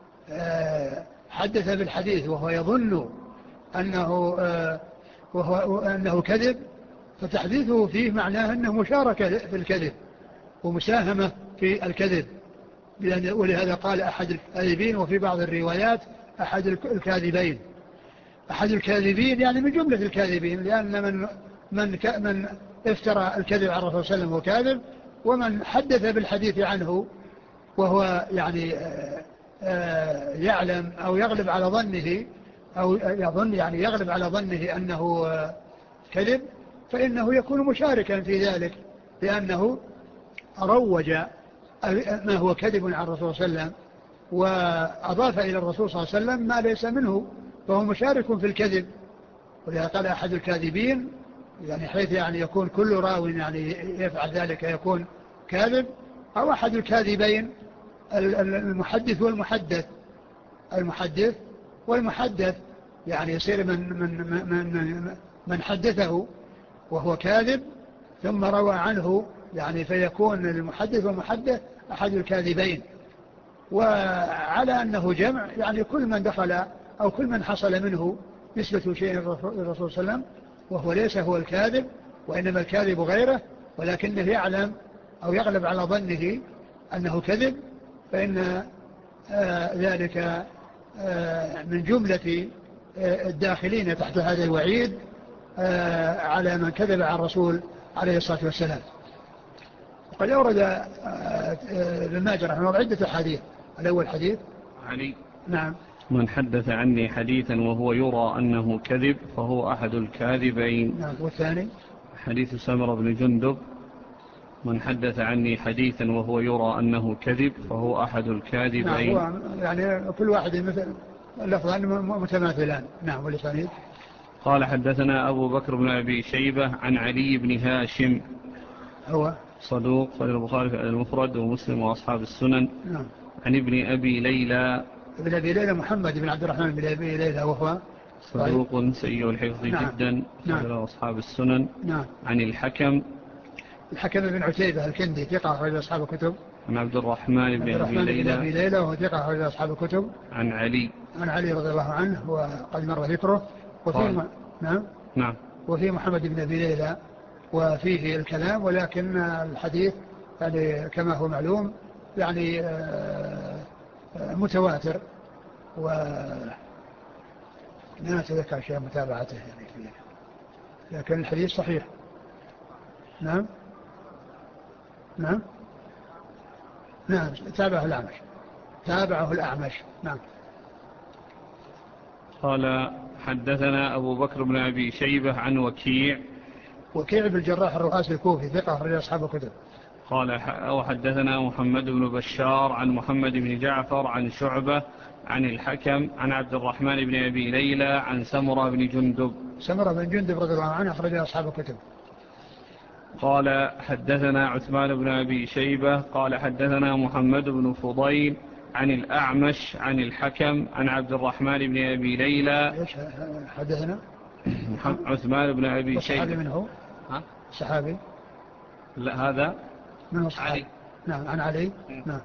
حدث بالحديث وهو يظن أنه وهو أنه كذب فتحديثه فيه معناه أنه مشاركة في الكذب ومساهمة في الكذب، ولهذا قال أحد الكاذبين، وفي بعض الروايات أحد الكاذبين. أحد الكاذبين يعني من جملة الكاذبين، لأن من من من افترى الكذب على الرسول صلى الله عليه وسلم هو كاذب، ومن حدث بالحديث عنه وهو يعني يعلم أو يغلب على ظنه أو يظن يعني يغلب على ظنه أنه كذب فإنه يكون مشاركا في ذلك، لأنه روج ما هو كذب عن الرسول صلى الله عليه وسلم وأضاف إلى الرسول صلى الله عليه وسلم ما ليس منه، فهو مشارك في الكذب. ولهذا قال أحد الكاذبين يعني حيث يعني يكون كل راو يعني يفعل ذلك يكون كاذب، أو أحد الكاذبين المحدث والمحدث المحدث والمحدث يعني يصير من من من من, من حدثه وهو كاذب ثم روى عنه يعني فيكون المحدث والمحدث أحد الكاذبين. وعلى أنه جمع يعني كل من دخل أو كل من حصل منه نسبة شيء للرسول صلى الله عليه وسلم وهو ليس هو الكاذب وإنما الكاذب غيره، ولكنه يعلم أو يغلب على ظنه أنه كذب، فإن آه ذلك آه من جملة آه الداخلين تحت هذا الوعيد آه على من كذب على الرسول عليه الصلاة والسلام. وقد أورد ابن ماجه رحمه الله عدة حديث. الأول حديث علي نعم من حدث عني حديثا وهو يرى أنه كذب فهو أحد الكاذبين. نعم. والثاني حديث سمرة بن جندب من حدث عني حديثا وهو يرى أنه كذب فهو أحد الكاذبين. نعم. يعني كل واحد مثل لفظان متماثلان. نعم. والثاني قال حدثنا أبو بكر بن أبي شيبة عن علي بن هاشم هو صدوق خرج البخاري في المفرد ومسلم وأصحاب السنن. نعم. عن ابن أبي ليلى ابن أبي ليلى محمد بن عبد الرحمن بن أبي ليلى وهو صدوق سيء الحفظ نعم. جدا نعم. أصحاب السنن. نعم. عن الحكم الحكم بن عتيبة الكندي ثقة أخرج أصحاب الكتب. عن عبد الرحمن بن أبي ليلى أبي ليلى وهو ثقة أخرج أصحاب الكتب. عن علي عن علي رضي الله عنه وقد مر ذكره. وفي م... نعم نعم وفي محمد بن أبي ليلى وفيه الكلام، ولكن الحديث يعني كما هو معلوم يعني متواتر و لا أتذكر شيء متابعته يعني فيه، لكن الحديث صحيح. نعم نعم نعم تابعه الأعمش، تابعه الأعمش. نعم. قال حدثنا أبو بكر بن أبي شيبة عن وكيع. وكيع بن الجراح الرؤاسي الكوفي ثقة أخرج أصحاب الكتب. قال وحدثنا محمد بن بشار عن محمد بن جعفر عن شعبة عن الحكم عن عبد الرحمن بن أبي ليلى عن سمرة بن جندب. سمرة بن جندب رضي الله عنه أخرج أصحاب الكتب. قال حدثنا عثمان بن أبي شيبة قال حدثنا محمد بن فضيل عن الأعمش عن الحكم عن عبد الرحمن بن أبي ليلى. إيش حدثنا؟ عثمان بن أبي شيبة. صحابي من هو؟ ها؟ صحابي؟ لا هذا من هو صحابي؟ علي. نعم عن علي. نعم.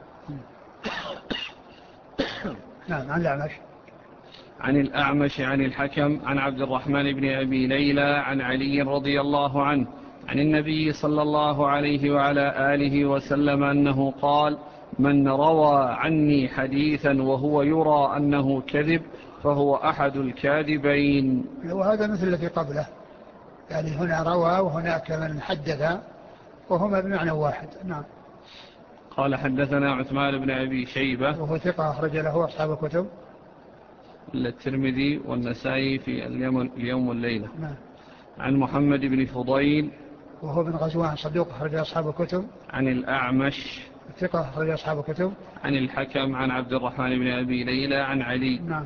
نعم عن الأعمش. عن الأعمش عن الحكم عن عبد الرحمن بن أبي ليلى عن علي رضي الله عنه عن النبي صلى الله عليه وعلى آله وسلم أنه قال: من روى عني حديثا وهو يرى أنه كذب فهو أحد الكاذبين. وهذا مثل الذي قبله، يعني هنا روى وهناك من حدث وهما بمعنى واحد. نعم. قال حدثنا عثمان بن أبي شيبة وهو ثقة أخرج له أصحاب الكتب الترمذي والنسائي في اليوم والليلة. نعم. عن محمد بن فضيل وهو بن غزوان صدوق أخرج أصحاب الكتب. عن الأعمش ثقة أخرج أصحاب الكتب. عن الحكم عن عبد الرحمن بن أبي ليلى عن علي. نعم.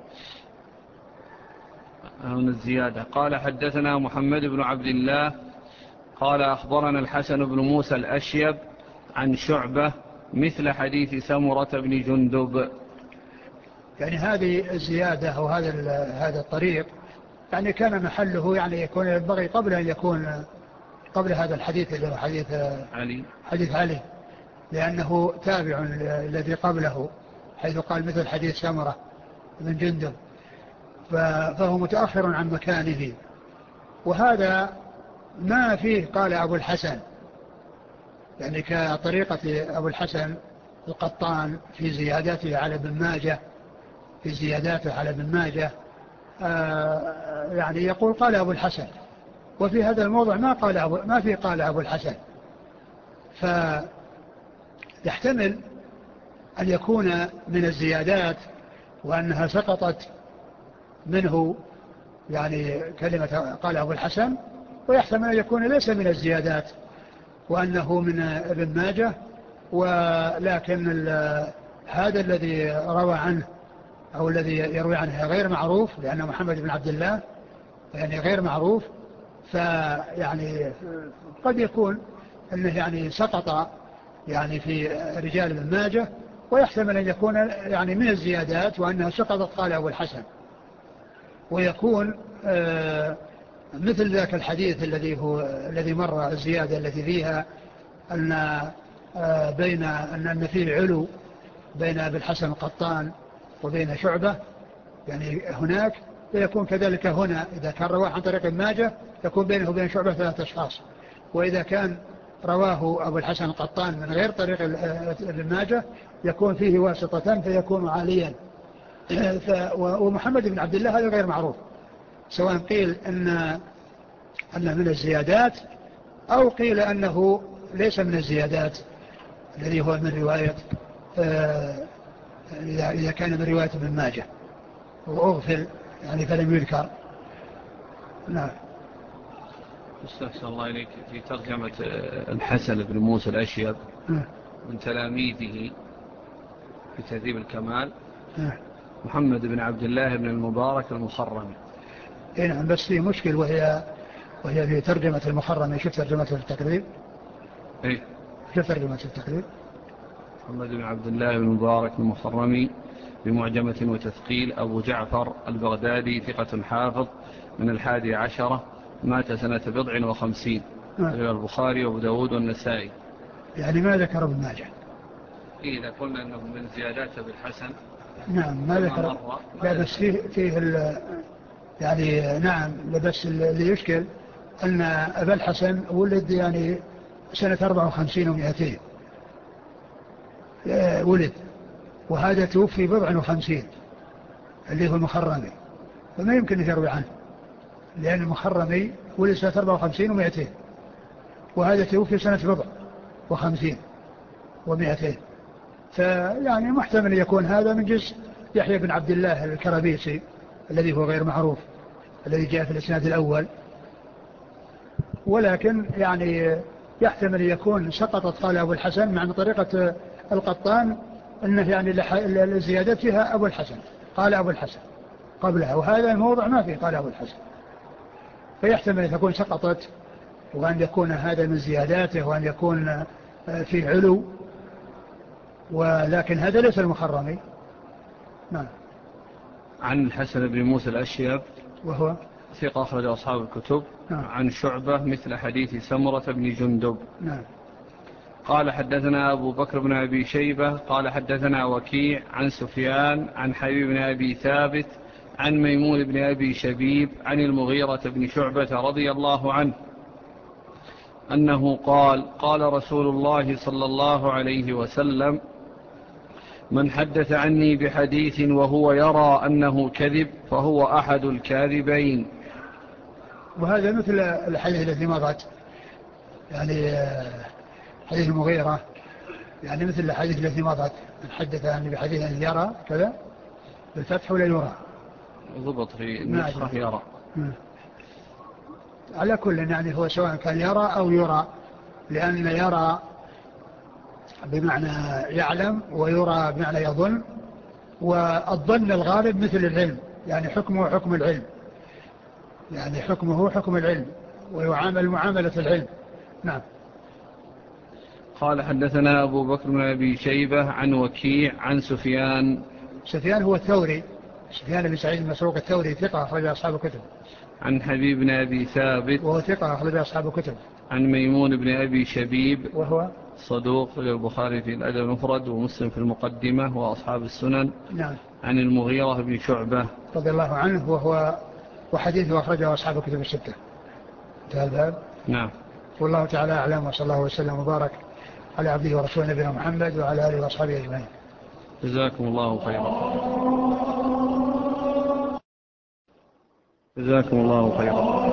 هنا الزيادة. قال حدثنا محمد بن عبد الله قال أخبرنا الحسن بن موسى الأشيب عن شعبة مثل حديث سمرة بن جندب. يعني هذه الزيادة أو هذا هذا الطريق يعني كان محله يعني يكون ينبغي قبل أن يكون قبل هذا الحديث اللي هو حديث علي حديث علي، لأنه تابع الذي قبله حيث قال مثل حديث سمرة بن جندب، فهو متأخر عن مكانه. وهذا ما فيه قال أبو الحسن، يعني كطريقة أبو الحسن القطان في زياداته على ابن ماجه في زياداته على ابن ماجه آه يعني يقول قال أبو الحسن، وفي هذا الموضع ما قال أبو ما فيه قال أبو الحسن، فيحتمل أن يكون من الزيادات وأنها سقطت منه يعني كلمة قال أبو الحسن، ويحتمل أن يكون ليس من الزيادات وأنه من ابن ماجه، ولكن هذا الذي روى عنه أو الذي يروي عنه غير معروف، لأن محمد بن عبد الله يعني غير معروف، فيعني قد يكون أنه يعني سقط يعني في رجال ابن ماجه، ويحتمل أن يكون يعني من الزيادات وأنها سقطت قال أبو الحسن، ويكون آه مثل ذاك الحديث الذي هو الذي مر الزيادة التي فيها أن آه بين أن فيه علو بين أبي الحسن القطان وبين شعبة يعني هناك، فيكون كذلك هنا إذا كان رواه عن طريق ماجه يكون بينه وبين شعبة ثلاثة أشخاص، وإذا كان رواه أبو الحسن القطان من غير طريق ماجه يكون فيه واسطة فيكون عاليا. ومحمد بن عبد الله هذا غير معروف، سواء قيل أن أنه من الزيادات أو قيل أنه ليس من الزيادات الذي هو من رواية إذا كان من رواية ابن ماجه وأغفل يعني فلم يذكر. نعم. استغفر الله إليك. في ترجمة الحسن بن موسى الأشيب من تلاميذه في تهذيب الكمال محمد بن عبد الله بن المبارك المخرمي. نعم بس في مشكل وهي وهي في ترجمة المخرمي. شوف ترجمة التقريب. ايه شوف ترجمة التقريب. محمد بن عبد الله بن المبارك المخرمي بمعجمة وتثقيل أبو جعفر البغدادي ثقة حافظ من الحادي عشرة مات سنة بضع وخمسين. آه. البخاري وابو داود والنسائي. يعني ما ذكر ابن ماجه. إيه إذا قلنا أنه من زيادات بالحسن. نعم ما ذكر. لا بس فيه فيه ال يعني نعم بس اللي يشكل أن أبا الحسن ولد يعني سنة أربعة وخمسين ومئتين ولد، وهذا توفي بضع وخمسين اللي هو المخرمي، فما يمكن أن يروي عنه، لأن المخرمي ولد سنة أربعة وخمسين ومائتين، وهذا توفي سنة بضع وخمسين ومائتين، فيعني محتمل يكون هذا من جنس يحيى بن عبد الله الكرابيسي الذي هو غير معروف الذي جاء في الإسناد الأول. ولكن يعني يحتمل يكون سقطت قال أبو الحسن، مع طريقة القطان أنه يعني الزيادة فيها أبو الحسن قال أبو الحسن قبلها، وهذا الموضع ما فيه قال أبو الحسن، فيحتمل أن تكون سقطت، وأن يكون هذا من زياداته، وأن يكون في علو، ولكن هذا ليس المخرمي. نعم. عن الحسن بن موسى الأشيب وهو ثقة أخرج أصحاب الكتب. نعم. عن شعبة مثل حديث سمرة بن جندب. نعم. قال حدثنا أبو بكر بن أبي شيبة قال حدثنا وكيع عن سفيان عن حبيب بن أبي ثابت عن ميمون بن أبي شبيب عن المغيرة بن شعبة رضي الله عنه أنه قال قال رسول الله صلى الله عليه وسلم: من حدث عني بحديث وهو يرى أنه كذب فهو أحد الكاذبين. وهذا مثل الحديث الذي مضت، يعني حديث المغيرة، يعني مثل الحديث الذي مضت، من حدث عني بحديث يرى كذا بالفتح ولا يرى، ضبط في النسخة يرى. م. على كل يعني هو سواء كان يرى أو يرى، لأن يرى بمعنى يعلم، ويرى بمعنى يظن، والظن الغالب مثل العلم، يعني حكمه حكم العلم، يعني حكمه حكم العلم، ويعامل معاملة العلم. نعم. قال حدثنا أبو بكر بن أبي شيبة عن وكيع عن سفيان. سفيان هو الثوري، سفيان بن سعيد المسروق الثوري، ثقة أخرج أصحاب الكتب. عن حبيب بن أبي ثابت وهو ثقة أخرج أصحاب الكتب. عن ميمون بن أبي شبيب وهو صدوق البخاري في الأدب المفرد ومسلم في المقدمة وأصحاب السنن. نعم. عن المغيرة بن شعبة رضي الله عنه، وهو وحديثه أخرجه أصحاب الكتب الستة. انتهى الباب. نعم. والله تعالى أعلم، وصلى الله وسلم وبارك على عبده ورسوله نبينا محمد وعلى آله وأصحابه أجمعين. جزاكم الله خيرا. جزاكم الله خيرا.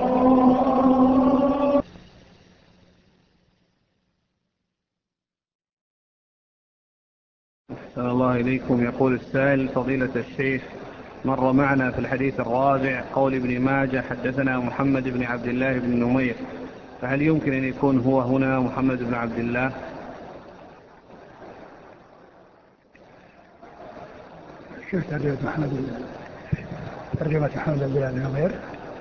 أحسن الله إليكم. يقول السائل: فضيلة الشيخ، مر معنا في الحديث الرابع قول ابن ماجه حدثنا محمد بن عبد الله بن نمير، فهل يمكن أن يكون هو هنا محمد بن عبد الله؟ شوف ترجمة محمد ترجمة محمد بن عبد الله بن نمير.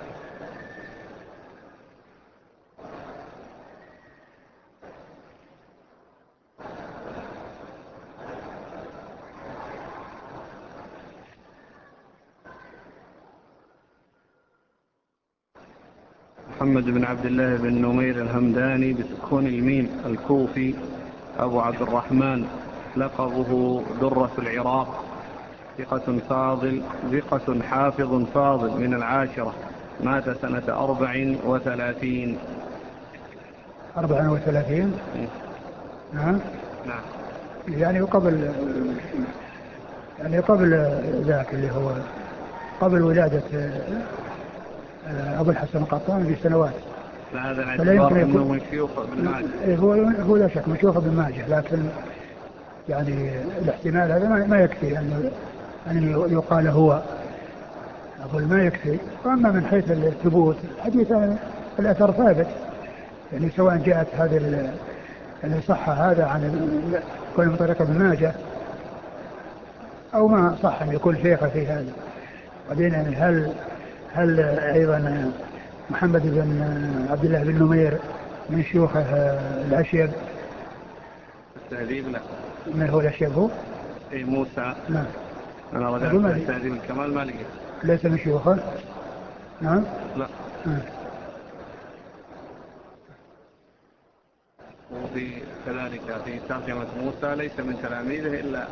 محمد بن عبد الله بن نمير الهمداني بسكون الميم الكوفي أبو عبد الرحمن، لقبه درة العراق، ثقة فاضل ثقة حافظ فاضل من العاشرة، مات سنة أربع وثلاثين. أربع وثلاثين. نعم. نعم. يعني قبل يعني قبل ذاك اللي هو قبل ولادة أبو الحسن القطان بسنوات. هذا الاعتبار أنه من شيوخ ابن ماجه. هو هو لا شك من شيوخ ابن ماجه، لكن يعني الاحتمال هذا ما يكفي أن أن يقال هو، أقول ما يكفي. وأما من حيث الثبوت حديث الأثر ثابت، يعني سواء جاءت هذه اللي صح هذا عن كل من طريق ابن ماجه أو ما صح أن يكون شيخه في هذا. وبعدين يعني هل هل أيضا محمد بن عبد الله بن نمير من شيوخ الأشيب؟ التهذيب لا. من هو الأشيب؟ هو اي موسى. نعم. أنا رجعت التهذيب الكمال ما لقيت. ليس من شيوخه. نعم. لا. آه. وفي كذلك في ترجمة موسى ليس من تلاميذه إلا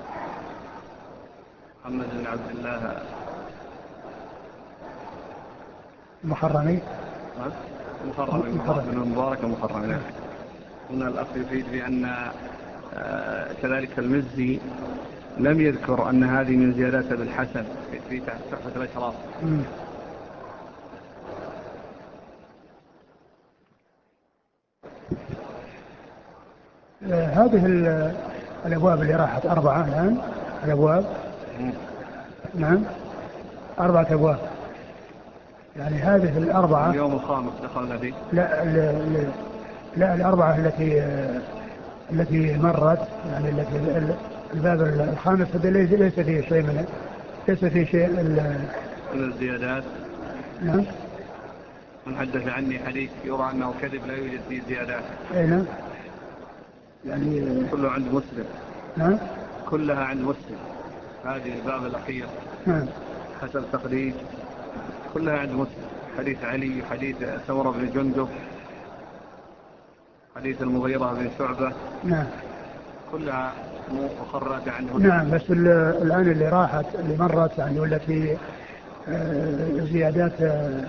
محمد بن عبد الله المخرمي. المخرمي بن المبارك المخرمي. هنا الأخ يفيد بأن كذلك المزي لم يذكر أن هذه من زيادات بالحسن في تحفة الأشراف. آه هذه الأبواب اللي راحت أربعة الآن الأبواب مم. نعم أربعة أبواب يعني هذه الأربعة اليوم الخامس دخلنا فيه. لا لا, لا الأربعة التي التي مرت يعني التي الباب الخامس هذا ليس فيه شيء من ليس فيه شيء من الزيادات. نعم. من حدث عني حديث يرى أنه كذب لا يوجد فيه زيادات. أي نعم. يعني كله عند مسلم. نعم. كلها عند مسلم. هذه الباب الأخير. نعم. حسب تقريب كلها عند مسلم. حديث علي وحديث سمرة بن جندب حديث المغيرة بن شعبة. نعم. كلها مخرجة عند مسلم. نعم بس الآن اللي راحت اللي مرت يعني والتي آه زيادات آه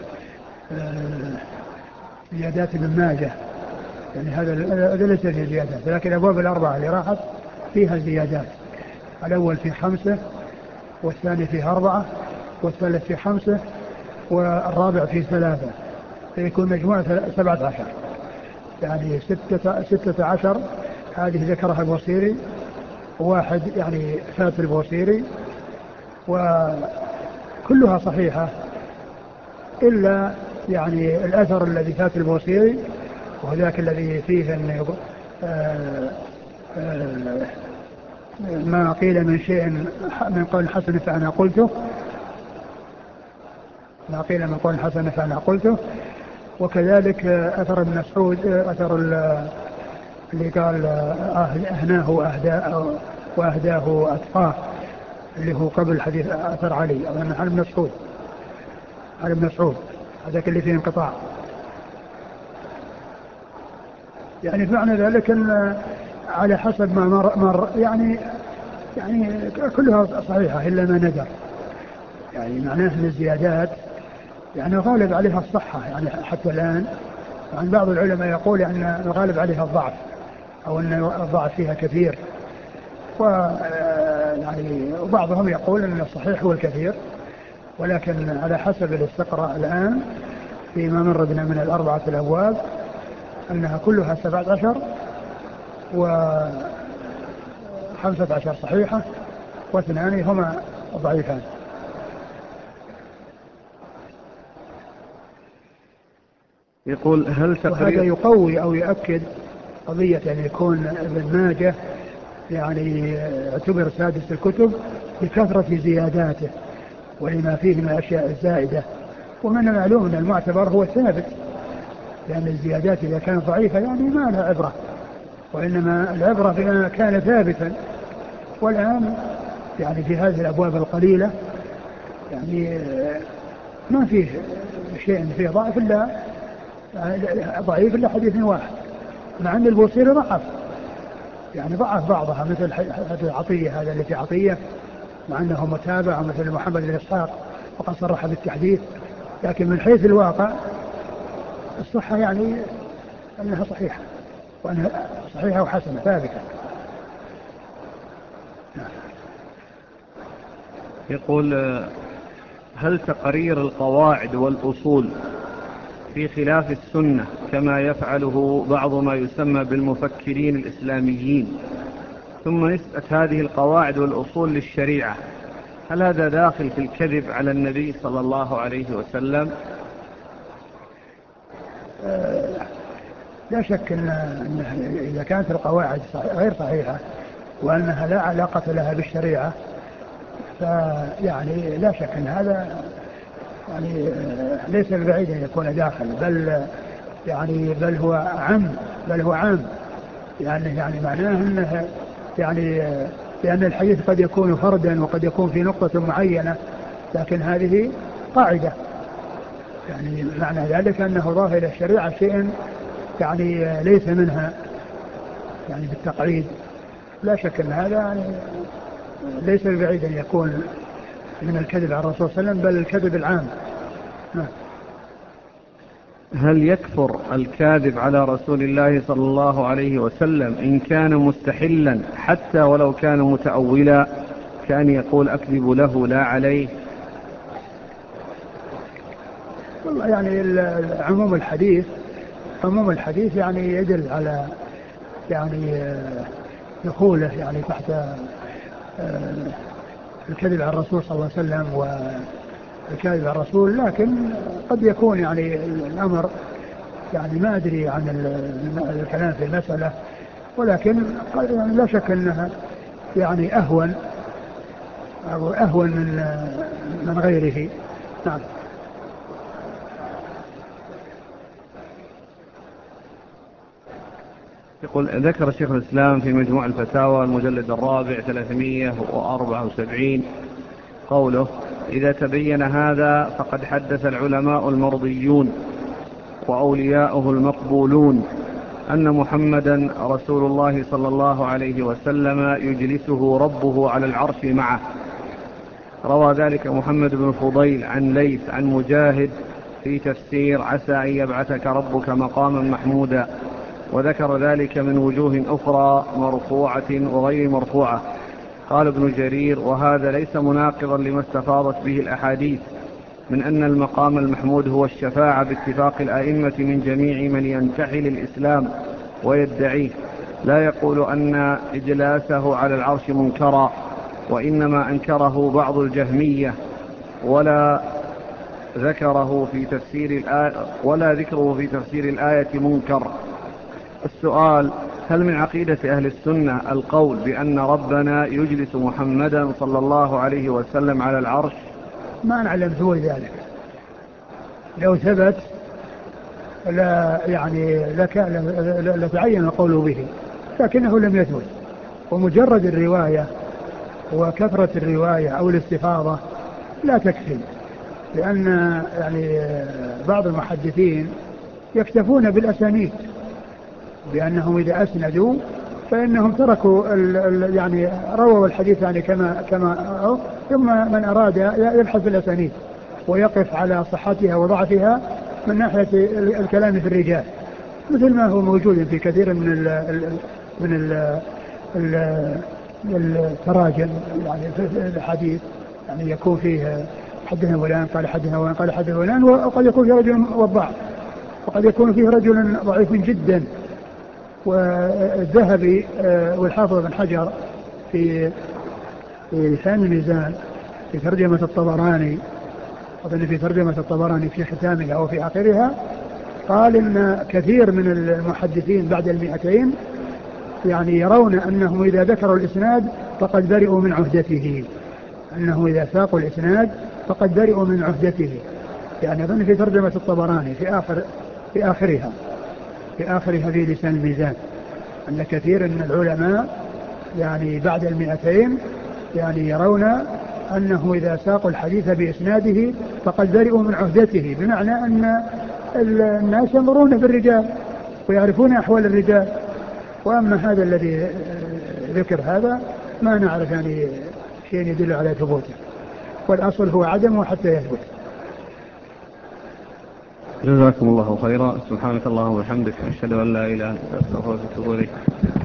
زيادات ابن ماجه يعني هذا ليس فيه زيادات لكن الأبواب الأربعة اللي راحت فيها زيادات. الأول في خمسة والثاني فيه أربعة والثالث في خمسة والرابع في ثلاثة فيكون مجموعة سبعة عشر يعني ستة, ستة عشر. هذه ذكرها البوصيري واحد يعني فات البوصيري وكلها صحيحة إلا يعني الأثر الذي فات البوصيري وذاك الذي فيه أن آآ آآ ما قيل من شيء من قول حسن فأنا قلته ما قيل من قول حسن فأنا قلته. وكذلك أثر ابن مسعود أثر اللي قال أهناه وأهداه وأهداه أتقاه اللي هو قبل حديث أثر علي عن ابن مسعود عن ابن مسعود هذاك اللي فيه انقطاع يعني معنى ذلك أن على حسب ما مر, مر يعني يعني كلها صحيحة إلا ما ندر يعني معناه أن الزيادات يعني غالب عليها الصحة يعني حتى الآن عن بعض العلماء يقول أن الغالب عليها الضعف أو أن الضعف فيها كثير و يعني وبعضهم يقول أن الصحيح هو الكثير ولكن على حسب الاستقراء الآن فيما مر بنا من الأربعة الأبواب أنها كلها سبعة عشر وخمسة عشر صحيحة واثنان هما ضعيفان. يقول هل تقرير وهذا يقوي أو يؤكد قضية أن يكون ابن ماجه يعني اعتبر سادس الكتب بكثرة زياداته ولما فيه من الأشياء الزائدة ومن المعلوم أن المعتبر هو الثابت لأن الزيادات إذا كانت ضعيفة يعني ما لها عبرة وإنما العبرة بما كان ثابتا. والآن يعني في هذه الأبواب القليلة يعني ما فيه شيء فيه ضعف إلا ضعيف إلا حديث واحد مع أن البوصيري ضعف يعني ضعف بعضها مثل حديث عطية هذا اللي في عطية مع أنه متابع مثل محمد بن إسحاق وقد صرح بالتحديث لكن من حيث الواقع الصحة يعني أنها صحيحة وأنها صحيحة وحسنة ثابتة. يقول هل تقرير القواعد والأصول في خلاف السنة كما يفعله بعض ما يسمى بالمفكرين الإسلاميين ثم نسبة هذه القواعد والأصول للشريعة هل هذا داخل في الكذب على النبي صلى الله عليه وسلم؟ أه لا شك أن إذا كانت القواعد غير صحيحة وأنها لا علاقة لها بالشريعة فيعني لا شك أن هذا يعني ليس بعيد أن يكون داخل بل يعني بل هو عام بل هو عام يعني يعني معناه أنه يعني لأن الحديث قد يكون فردا وقد يكون في نقطة معينة لكن هذه قاعدة يعني معنى ذلك أنه ضاف إلى الشريعة شيء يعني ليس منها يعني بالتقعيد. لا شك أن هذا يعني ليس بعيد أن يكون من الكذب على الرسول صلى الله عليه وسلم بل الكذب العام. هل يكفر الكاذب على رسول الله صلى الله عليه وسلم إن كان مستحلا حتى ولو كان متأولا؟ كأن يقول أكذب له لا عليه؟ والله يعني عموم الحديث عموم الحديث يعني يدل على يعني دخوله يعني تحت الكذب على الرسول صلى الله عليه وسلم والكذب على الرسول، لكن قد يكون يعني الأمر يعني ما أدري عن الكلام في المسألة، ولكن يعني لا شك أنها يعني أهون أو أهون من من غيره. نعم. يقول ذكر شيخ الإسلام في مجموع الفتاوى المجلد الرابع ثلاثمائة وأربعة وسبعين قوله: إذا تبين هذا فقد حدث العلماء المرضيون وأولياؤه المقبولون أن محمدا رسول الله صلى الله عليه وسلم يجلسه ربه على العرش معه. روى ذلك محمد بن فضيل عن ليث عن مجاهد في تفسير عسى أن يبعثك ربك مقاما محمودا، وذكر ذلك من وجوه أخرى مرفوعة وغير مرفوعة. قال ابن جرير: وهذا ليس مناقضا لما استفاضت به الأحاديث من أن المقام المحمود هو الشفاعة باتفاق الآئمة من جميع من ينتحل الإسلام ويدعيه، لا يقول أن إجلاسه على العرش منكرا، وإنما أنكره بعض الجهمية ولا ذكره في تفسير الآية ولا ذكره في تفسير الآية منكر. السؤال: هل من عقيدة أهل السنة القول بأن ربنا يجلس محمدا صلى الله عليه وسلم على العرش؟ ما نعلم ثبوت ذلك. لو ثبت لا يعني لتعين القول به، لكنه لم يثبت، ومجرد الرواية وكثرة الرواية أو الاستفاضة لا تكفي، لأن يعني بعض المحدثين يكتفون بالأسانيد بأنهم إذا أسندوا فإنهم تركوا ال ال يعني رووا الحديث يعني كما كما ثم من أراد يبحث في الأسانيد ويقف على صحتها وضعفها من ناحية الكلام في الرجال، مثل ما هو موجود في كثير من ال ال من ال ال التراجم يعني في الحديث، يعني يكون فيه حدثنا فلان قال حدثنا فلان قال حدثنا فلان، وقد يكون فيه رجل وضع، وقد يكون فيه رجل ضعيف جدا. والذهبي والحافظ بن حجر في في لسان الميزان في ترجمة الطبراني، أظن في ترجمة الطبراني في ختامها أو في آخرها، قال إن كثير من المحدثين بعد المئتين يعني يرون أنهم إذا ذكروا الإسناد فقد برئوا من عهدته، أنه إذا ساقوا الإسناد فقد برئوا من عهدته، يعني أظن في ترجمة الطبراني في آخر في آخرها في آخرها في لسان الميزان، أن كثير من العلماء يعني بعد المئتين يعني يرون أنه إذا ساقوا الحديث بإسناده فقد برئوا من عهدته، بمعنى أن الناس ينظرون في الرجال ويعرفون أحوال الرجال. وأما هذا الذي ذكر هذا ما نعرف يعني شيء يدل على ثبوته، والأصل هو عدمه حتى يثبت. جزاكم الله خيرا. سبحانك اللهم وبحمدك، أشهد أن لا إله إلا أنت، أستغفرك وأتوب إليك.